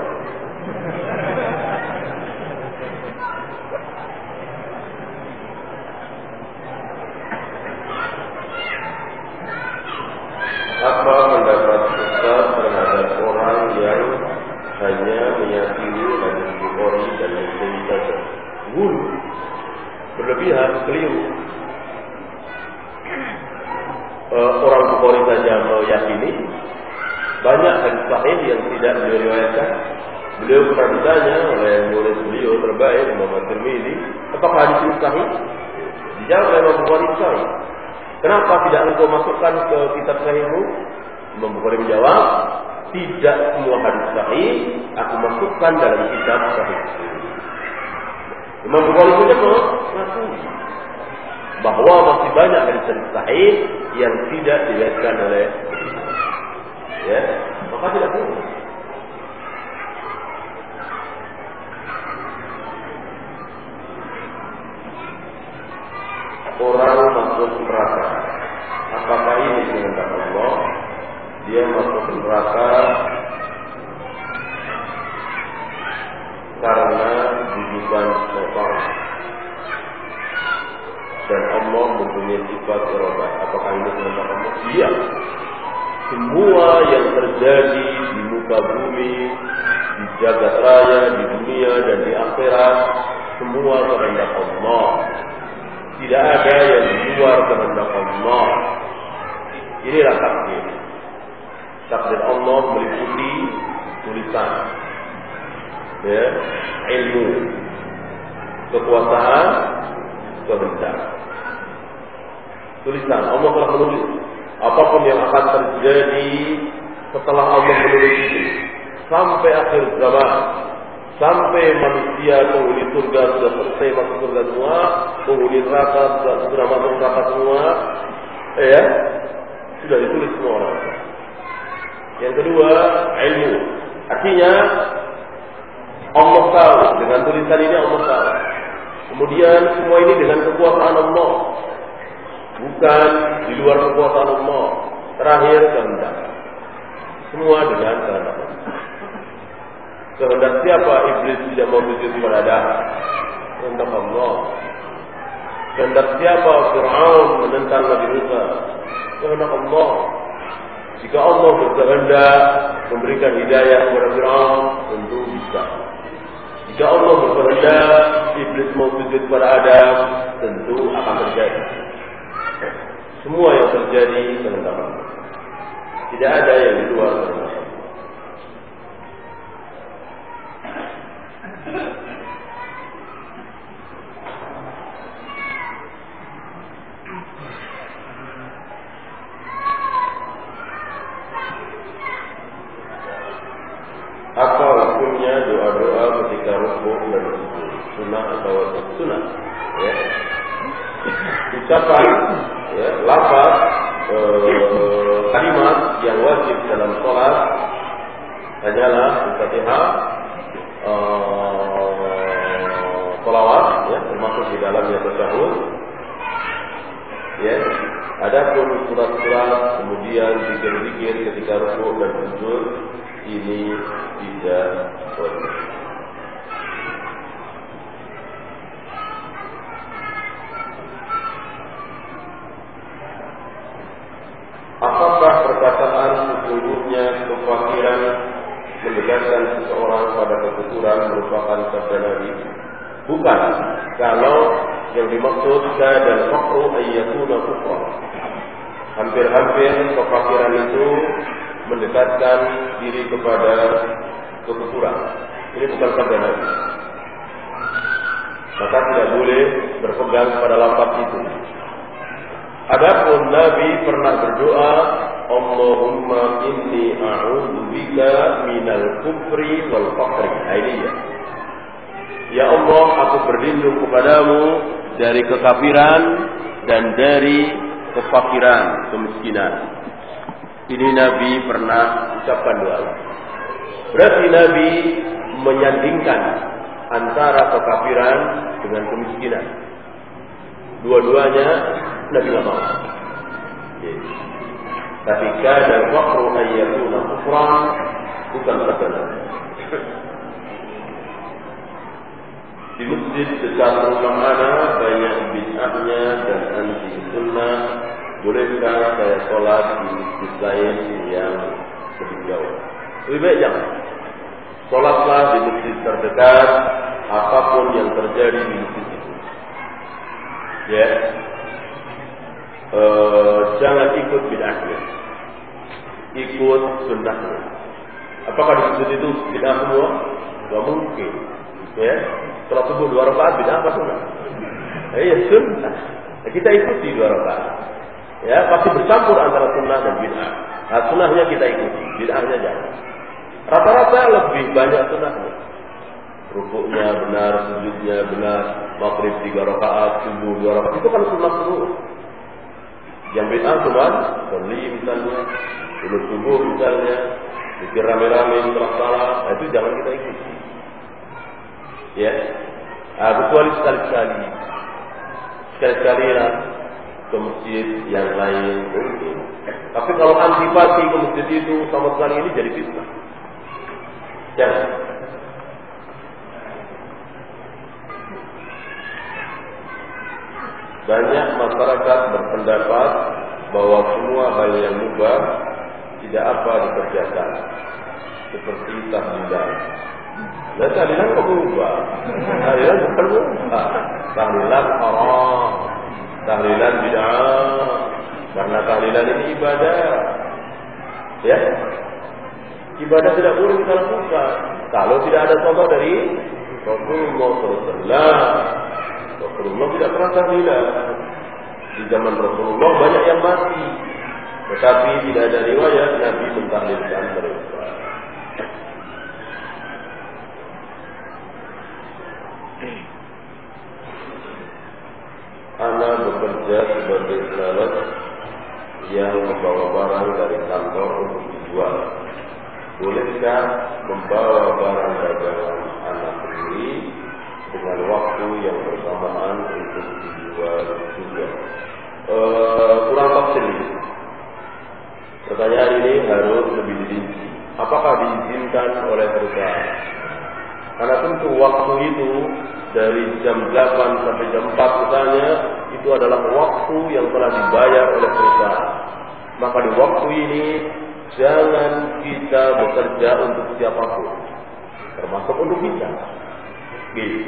Apa pendapat Ustaz terhadap orang yang hanya meyakini hadis Bukhari dan Muslim saja? Gulu, berlebihan, keliru. E, orang Bukhari saja meyakini, banyak hadis sahih yang tidak diriwayatkan. Beliau pernah ditanya oleh murid beliau terbaik, Imam Tirmidzi, apakah hadis ini sahih? Dijawab oleh Imam Bukhari sahih. Kenapa tidak engkau masukkan ke kitab sahihmu? Imam Bukhari menjawab, tidak semua hadis sahih aku masukkan dalam kitab sahih. Imam Bukhari punya mengaku bahwa masih banyak hadis sahih yang tidak diriwayatkan oleh, ya, maka tidak boleh. Orang masuk neraka, apakah ini kehendak Allah? Dia masuk neraka karena jujuban syaitan, dan Allah mempunyai sifat irodah. Apakah ini kehendak Allah? Iya. Semua yang terjadi di muka bumi, di jagat raya, di dunia dan di akhirat, semua kehendak Allah. Tidak ada yang di luar kehendak Allah. Inilah takdir. Takdir Allah meliputi tulisan, ya, ilmu, kekuasaan, kehendak. Tulisan Allah telah menulis apapun yang akan terjadi setelah Allah menulis itu sampai akhir zaman. Sampai manusia penghuni surga sudah selesai masuk surga semua, penghuni neraka sudah, sudah masuk neraka semua, ya, sudah ditulis semua orang. Yang kedua, ilmu. Artinya Allah tahu, dengan tulisan ini Allah tahu. Kemudian semua ini dengan kekuasaan Allah. bukan di luar kekuasaan Allah. Terakhir kehendak. Semua dengan kehendak Allah. Kehendak siapa iblis tidak mau sujud kepada Adam? Kehendak Allah. Kehendak siapa Fir'aun menentang Nabi Musa? Kehendak Allah. Jika Allah berkehendak memberikan hidayah kepada Fir'aun, tentu bisa. Jika Allah berkehendak iblis mau sujud kepada Adam, tentu akan terjadi. Semua yang terjadi kehendak Allah. Tidak ada yang di luar kehendak Allah. Apa hukumnya doa-doa ketika rukuk dan sujud? Sunnah atau wajib? Sunnah. Ya. Ucapan, ya, lafaz, eh, kalimat yang wajib dalam sholat hanyalah Al-Fatihah, eh, sholawat, ya, termasuk di dalamnya tasyahud. Ya. Adapun surat-surat, kemudian zikir-zikir ketika rukuk dan sujud, ini tidak wajib. Apakah perkataan sesungguhnya kefakiran mendekatkan seseorang pada kekufuran merupakan sabda Nabi? Bukan. Kalau yang dimaksud dan fakru ayyatuna kufra. Hampir-hampir kefakiran itu mendekatkan diri kepada kekufuran. Ini bukan sabda Nabi. Maka tidak boleh berpegang pada lafaz itu. Adapun Nabi pernah berdoa, Allahumma inni a'udzubika minal kufri wal faqri. Ini ya. Ya Allah, aku berlindung kepadamu dari kekafiran dan dari kefakiran, kemiskinan. Ini Nabi pernah ucapkan doa. Berarti Nabi menyandingkan antara kekafiran dengan kemiskinan. Dua-duanya Nabi tidak mau. Yes. Tapi kada al-faqru ayyakuna kufran, bukan sabda Nabi. Di masjid dekat rumah ana banyak bid'ahnya dan anti sunnah. Bolehkah saya sholat di masjid lain yang lebih jauh? Lebih baik jangan. Sholatlah di masjid terdekat, apapun yang terjadi di masjid itu. Ya, e, jangan ikut bid'ahnya, ikut sunnahnya. Apakah di masjid itu bid'ah semua? Tidak mungkin. Ya, sholat subuh dua rakaat bid'ah apa sunnah? Iya sunnah. Kita ikuti dua rakaat. Ya, pasti bercampur antara sunnah dan bid'ah. Nah, sunnahnya kita ikuti, bid'ahnya jangan. Rata-rata lebih banyak sunnahnya. Rukuknya benar, sujudnya benar, maghrib tiga rakaat, subuh dua rakaat, itu kan sunnah semua. Yang bid'ah cuma sholli misalnya, sholat subuh misalnya, zikir rame-rame setelah salat, itu jangan kita ikuti. Ya, nah, kecuali sekali-sekali, sekali-sekali lah ke masjid yang lain mungkin. Tapi kalau antipati ke masjid itu sama sekali, ini jadi fitnah. Jangan. Banyak masyarakat berpendapat bahwa semua hal yang mubah tidak apa dikerjakan, seperti tahlilan. Dan tahlilan kok berubah? Tahlilan bukan berubah. Tahlilan haram, tahlilan bid'ah. Karena tahlilan ini ibadah. Ya, ibadah tidak boleh kita lakukan kalau tidak ada contoh dari Rasulullah shallallahu alaihi wasallam. Rasulullah tidak pernah tahlilan. Di zaman Rasulullah banyak yang mati, tetapi tidak ada riwayat Nabi mentahlilkan mereka. Ana bekerja sebagai sales yang membawa barang dari kantor untuk dijual. Bolehkah membawa barang dagangan anak sendiri dengan waktu yang bersamaan untuk dijual juga? Uh, adalah waktu yang telah dibayar oleh perusahaan. Maka di waktu ini jangan kita bekerja untuk siapapun, termasuk untuk kita. Gitu.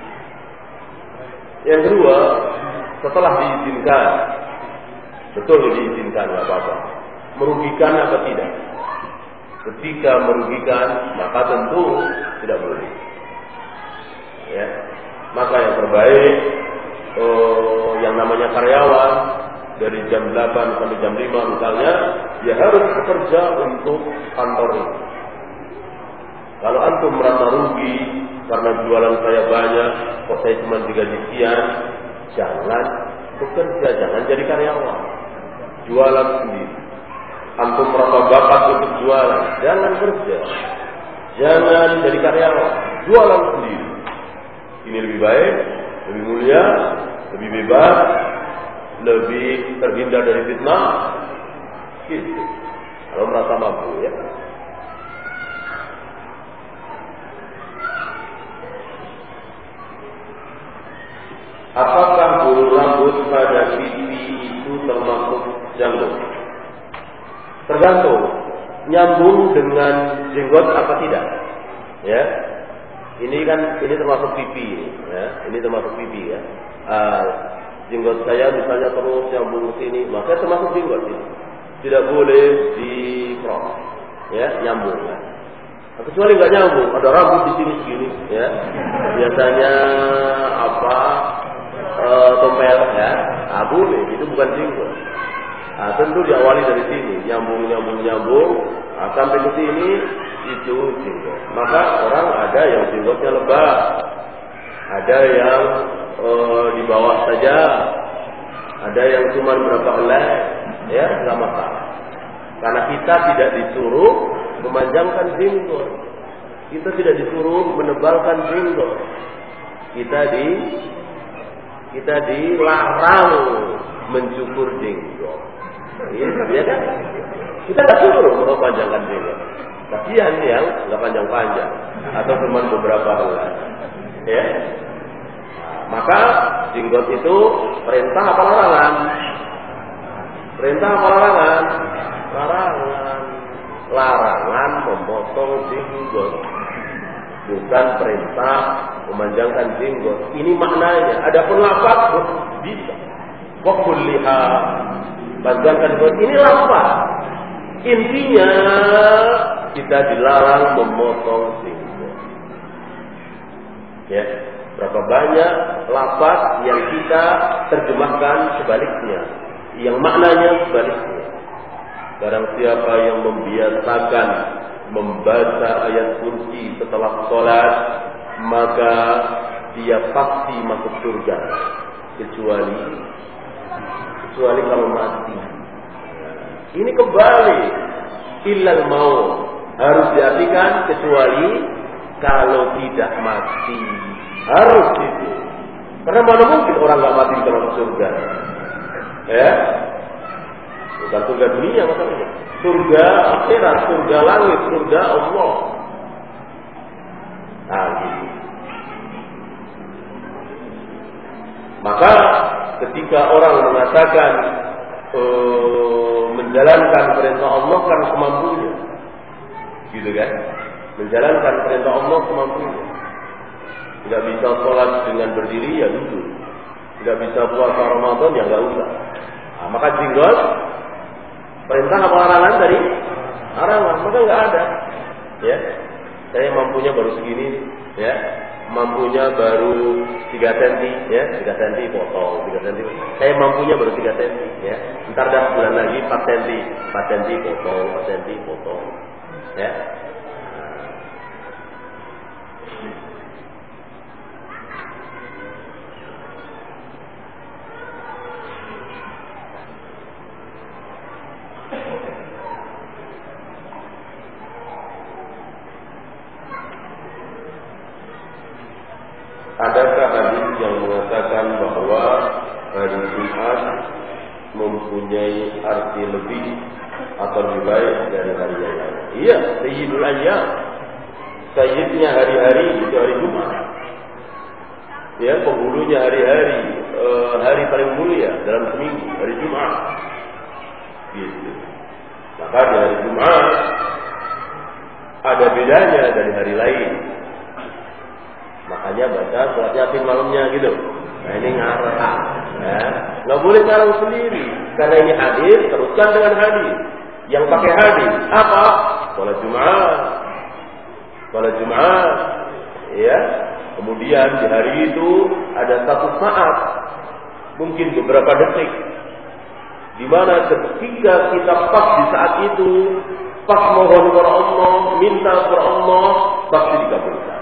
Yang kedua, setelah diizinkan, betul diizinkan, nggak apa-apa. Merugikan apa tidak? Ketika merugikan, maka tentu tidak boleh. Ya, maka yang terbaik, oh, yang namanya karyawan dari jam delapan sampai jam lima misalnya, ya harus bekerja untuk kantor ini. Kalau antum merasa rugi karena jualan saya banyak, kok saya cuma digaji sekian, jangan bekerja, jangan jadi karyawan, jualan sendiri. Antum merasa bakat untuk jualan, jangan kerja, jangan jadi karyawan, jualan sendiri. Ini lebih baik, lebih mulia, lebih bebas, lebih terhindar dari fitnah. Gitu. Kalau merasa mampu, ya. Apakah bulu rambut pada pipi itu termasuk janggut? Tergantung nyambung dengan jenggot apa tidak. Ya, ini kan ini termasuk pipi, ya. Ini termasuk pipi, ya. Uh, jenggot saya misalnya terus nyambung ke sini, maka termasuk jenggot ini. Tidak boleh di crop, ya, nyambung. Ya. Nah, kecuali nggak nyambung, ada rambut di sini segini, ya. Biasanya apa? Uh, tompel, ya. Ah, boleh, itu bukan jenggot. Nah, tentu diawali dari sini, nyambung, nyambung, nyambung, nah, sampai ke sini itu jenggot. Maka orang ada yang jenggotnya lebat, ada yang uh, di bawah saja, ada yang cuma berapa helai, ya, nggak masalah. Karena kita tidak disuruh memanjangkan jenggot, kita tidak disuruh menebalkan jenggot, kita di kita dilarang mencukur jenggot. Ya kan? Kita nggak suruh memanjangkan jenggot. Kasihan yang nggak panjang-panjang atau cuma beberapa helai. Ya. Maka jenggot itu perintah apa larangan? Perintah apa larangan? Larangan. Larangan memotong jenggot. Bukan perintah memanjangkan jenggot. Ini maknanya. Adapun lafaz bisa. Wa kulliha, panjangkan jenggot. Ini lafaz. Intinya kita dilarang memotong jenggot. Ya, berapa banyak lafaz yang kita terjemahkan sebaliknya, yang maknanya sebaliknya. Barang siapa yang membiasakan membaca ayat kursi setelah sholat, maka dia pasti masuk surga, kecuali kecuali kalau mati. Ini kembali illal maut, harus diartikan kecuali kalau tidak mati, harus itu. Karena mana mungkin orang nggak mati bisa masuk surga? Ya, bukan surga dunia masalahnya, surga akhirat, surga langit, surga Allah. Nah, gitu. Maka ketika orang mengatakan uh, menjalankan perintah Allah karena kemampuannya, gitu kan? Menjalankan perintah Allah kemampuannya. Tidak bisa sholat dengan berdiri, ya duduk. Tidak bisa puasa Ramadan, ya nggak usah. Nah, maka jenggot perintah apa larangan tadi? Larangan, maka nggak ada. Ya, saya mampunya baru segini, ya, mampunya baru tiga senti, ya, tiga senti potong, tiga senti. Saya mampunya baru tiga senti, ya. Ntar dah bulan lagi empat senti, empat senti potong, empat senti potong, ya. Adakah hadis yang mengatakan bahwa hari Jumat mempunyai arti lebih atau lebih baik dari hari yang lain? Iya, Sayyidul Ayyam, Sayyidnya hari-hari itu hari Jumat. Ya, penghulunya hari-hari, e, hari paling mulia dalam seminggu, hari Jumat. Gitu. Maka di hari Jumat ada bedanya dari hari lain. Makanya baca surat Yasin malamnya gitu. Nah ini ngarang, ya. Nggak boleh ngarang sendiri, karena ini hadis, teruskan dengan hadis. Yang pakai hadis apa? Salat Jumat, salat Jumat, ya. Kemudian di hari itu ada satu saat, mungkin beberapa detik, di mana ketika kita pas di saat itu, pas mohon kepada Allah, minta kepada Allah, pasti dikabulkan.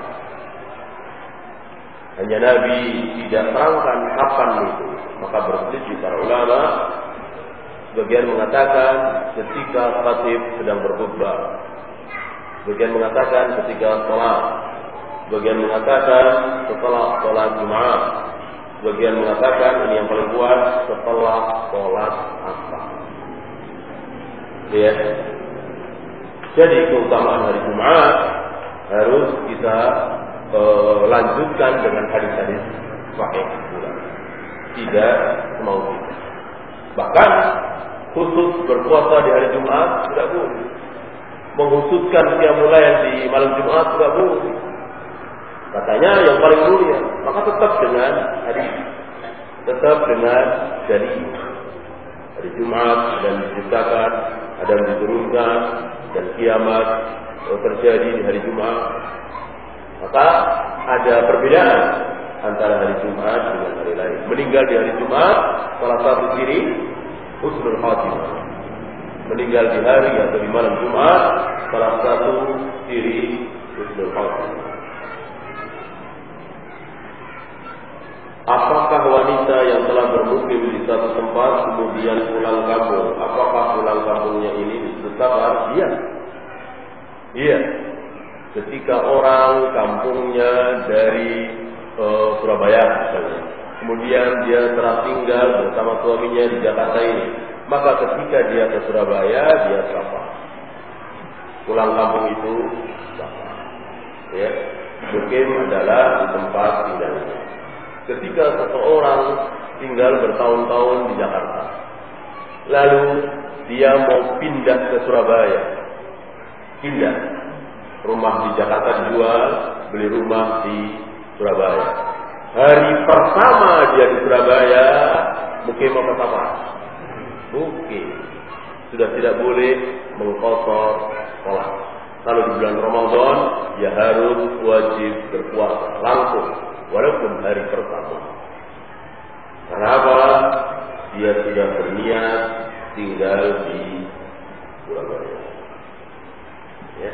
Hanya Nabi tidak terangkan kapan itu. Maka berselisih para ulama. Sebagian mengatakan ketika khatib sedang berkhutbah. Sebagian mengatakan ketika sholat. Sebagian mengatakan setelah sholat Jumat. Sebagian mengatakan ini yang paling kuat setelah sholat asar. Ya. Jadi keutamaan hari Jumat harus kita Uh, lanjutkan dengan hadis-hadis sahih pula. Tidak mau kita. Bahkan khusus berpuasa di hari Jumat tidak boleh. Mengkhususkan qiyamul lail di malam Jumat tidak boleh. Katanya yang paling mulia, maka tetap dengan hadis, tetap dengan dalil. Hari Jumat dan diciptakan, ada yang diturunkan dan kiamat terjadi di hari Jumat. Maka ada perbedaan antara hari Jumat dengan hari lain. Meninggal di hari Jumat salah satu ciri husnul khatimah. Meninggal di hari atau di malam Jumat salah satu ciri husnul khatimah. Apakah wanita yang telah bermukim di satu tempat kemudian pulang kampung, apakah pulang kampungnya ini disebut safar? Iya. Iya. Ketika orang kampungnya dari uh, Surabaya misalnya, kemudian dia telah tinggal bersama suaminya di Jakarta ini, maka ketika dia ke Surabaya dia safar. Pulang kampung itu safar. Ya, mukim adalah di tempat tinggalnya. Ketika seseorang tinggal bertahun-tahun di Jakarta, lalu dia mau pindah ke Surabaya, pindah. Rumah di Jakarta dijual, beli rumah di Surabaya. Hari pertama dia di Surabaya, mukim apa sama? Mukim. Sudah tidak boleh mengqashar sholat. Kalau di bulan Ramadan, dia harus wajib berpuasa langsung, walaupun hari pertama. Karena apa? Dia sudah berniat tinggal di Surabaya. Ya.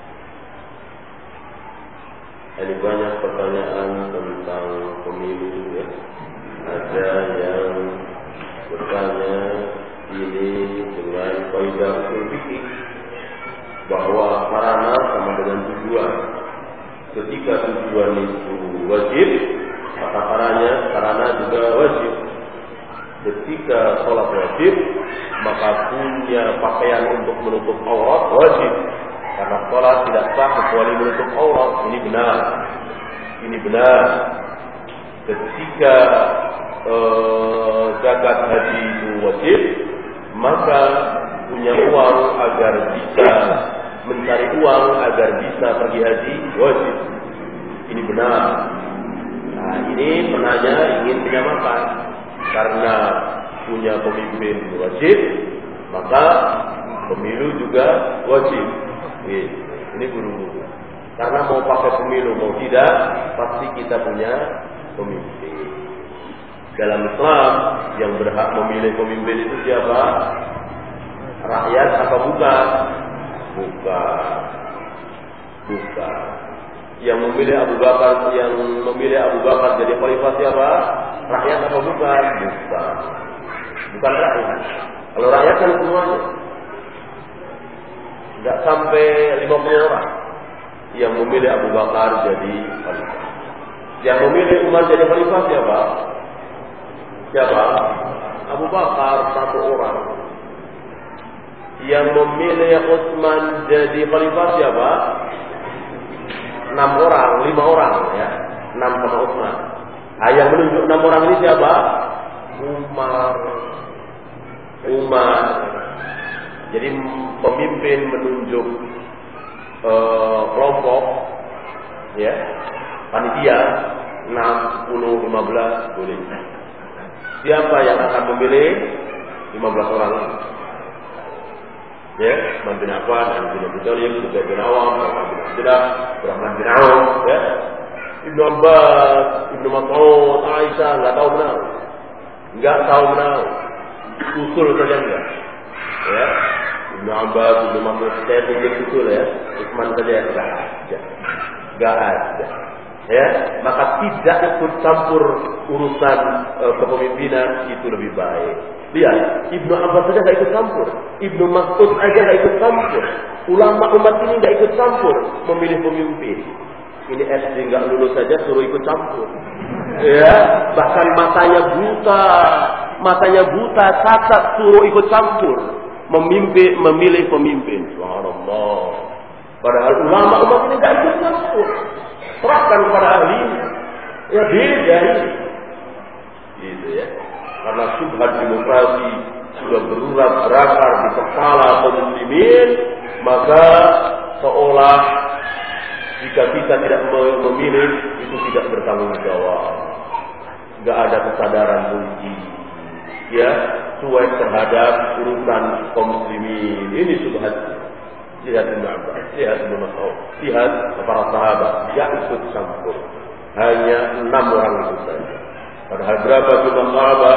Ada banyak pertanyaan tentang pemilu, ya. Ada yang bertanya ini dengan kaidah usul fikih bahwa sarana sama dengan tujuan. Ketika tujuan itu wajib, maka sarana sarana juga wajib. Ketika sholat wajib, maka punya pakaian untuk menutup aurat wajib. Karena sholat tidak sah kecuali menutup aurat. Ini benar. Ini benar. Ketika eh, zakat haji itu wajib, maka punya uang agar bisa mencari uang agar bisa pergi haji wajib. Ini benar. Nah ini penanya ingin menyamakan. Karena punya pemimpin wajib, maka pemilu juga wajib. Ini guru. Karena mau pakai pemilu mau tidak, pasti kita punya pemimpin. Dalam Islam yang berhak memilih pemimpin itu siapa? Rakyat apa bukan? Bukan. Bukan. Yang memilih Abu Bakar, yang memilih Abu Bakar jadi khalifah siapa? Rakyat apa bukan? Bukan. Bukan rakyat. Kalau rakyat kan semuanya. Tidak sampai lima puluh orang yang memilih Abu Bakar jadi khalifah. Yang memilih Umar jadi khalifah siapa? Siapa? Abu Bakar satu orang. Yang memilih Utsman jadi khalifah siapa? Enam orang, lima orang ya. Enam sama Utsman. Nah, yang menunjuk enam orang ini siapa? Umar, Umar. Jadi pemimpin menunjuk uh, kelompok, ya, panitia enam, sepuluh, lima belas boleh. Siapa yang akan memilih lima belas orang? Ya, Utsman bin Affan, Ali bin Abi Thalib, Zubair bin Awam, Talha bin Abdullah, Abdurrahman bin Auf, ya. Ibnu Abbas, Ibnu Mas'ud, Aisyah enggak tahu menau. Enggak tahu menau. Usul saja enggak. Ya. Ibnu Abbas, Ibnu Mas'ud, saya pikir usul ya. Utsman saja enggak ada. Enggak ada. Ya, maka tidak ikut campur urusan e, kepemimpinan itu lebih baik. Lihat, Ibnu Abbas saja enggak ikut campur. Ibnu Mas'ud aja enggak ikut campur. Ulama umat ini enggak ikut campur memilih pemimpin. Ini S D nggak lulus saja suruh ikut campur, ya. Bahkan matanya buta, matanya buta, cacat suruh ikut campur, memimpin, memilih pemimpin. Subhanallah. Padahal ulama umat ini nggak ikut campur, serahkan kepada ahli. Ya beda ini, gitu ya. Karena subhat demokrasi sudah berurat berakar di kepala kaum muslimin, maka seolah jika kita tidak memilih, itu tidak bertanggung jawab. Tidak ada kesadaran politik, ya, cuek terhadap urusan kaum muslimin. Ini subhat. Lihat Ibnu Abbas, lihat Ibnu Mas'ud, lihat para sahabat yang ikut campur. Hanya enam orang itu saja. Padahal berapa jumlah sahabat?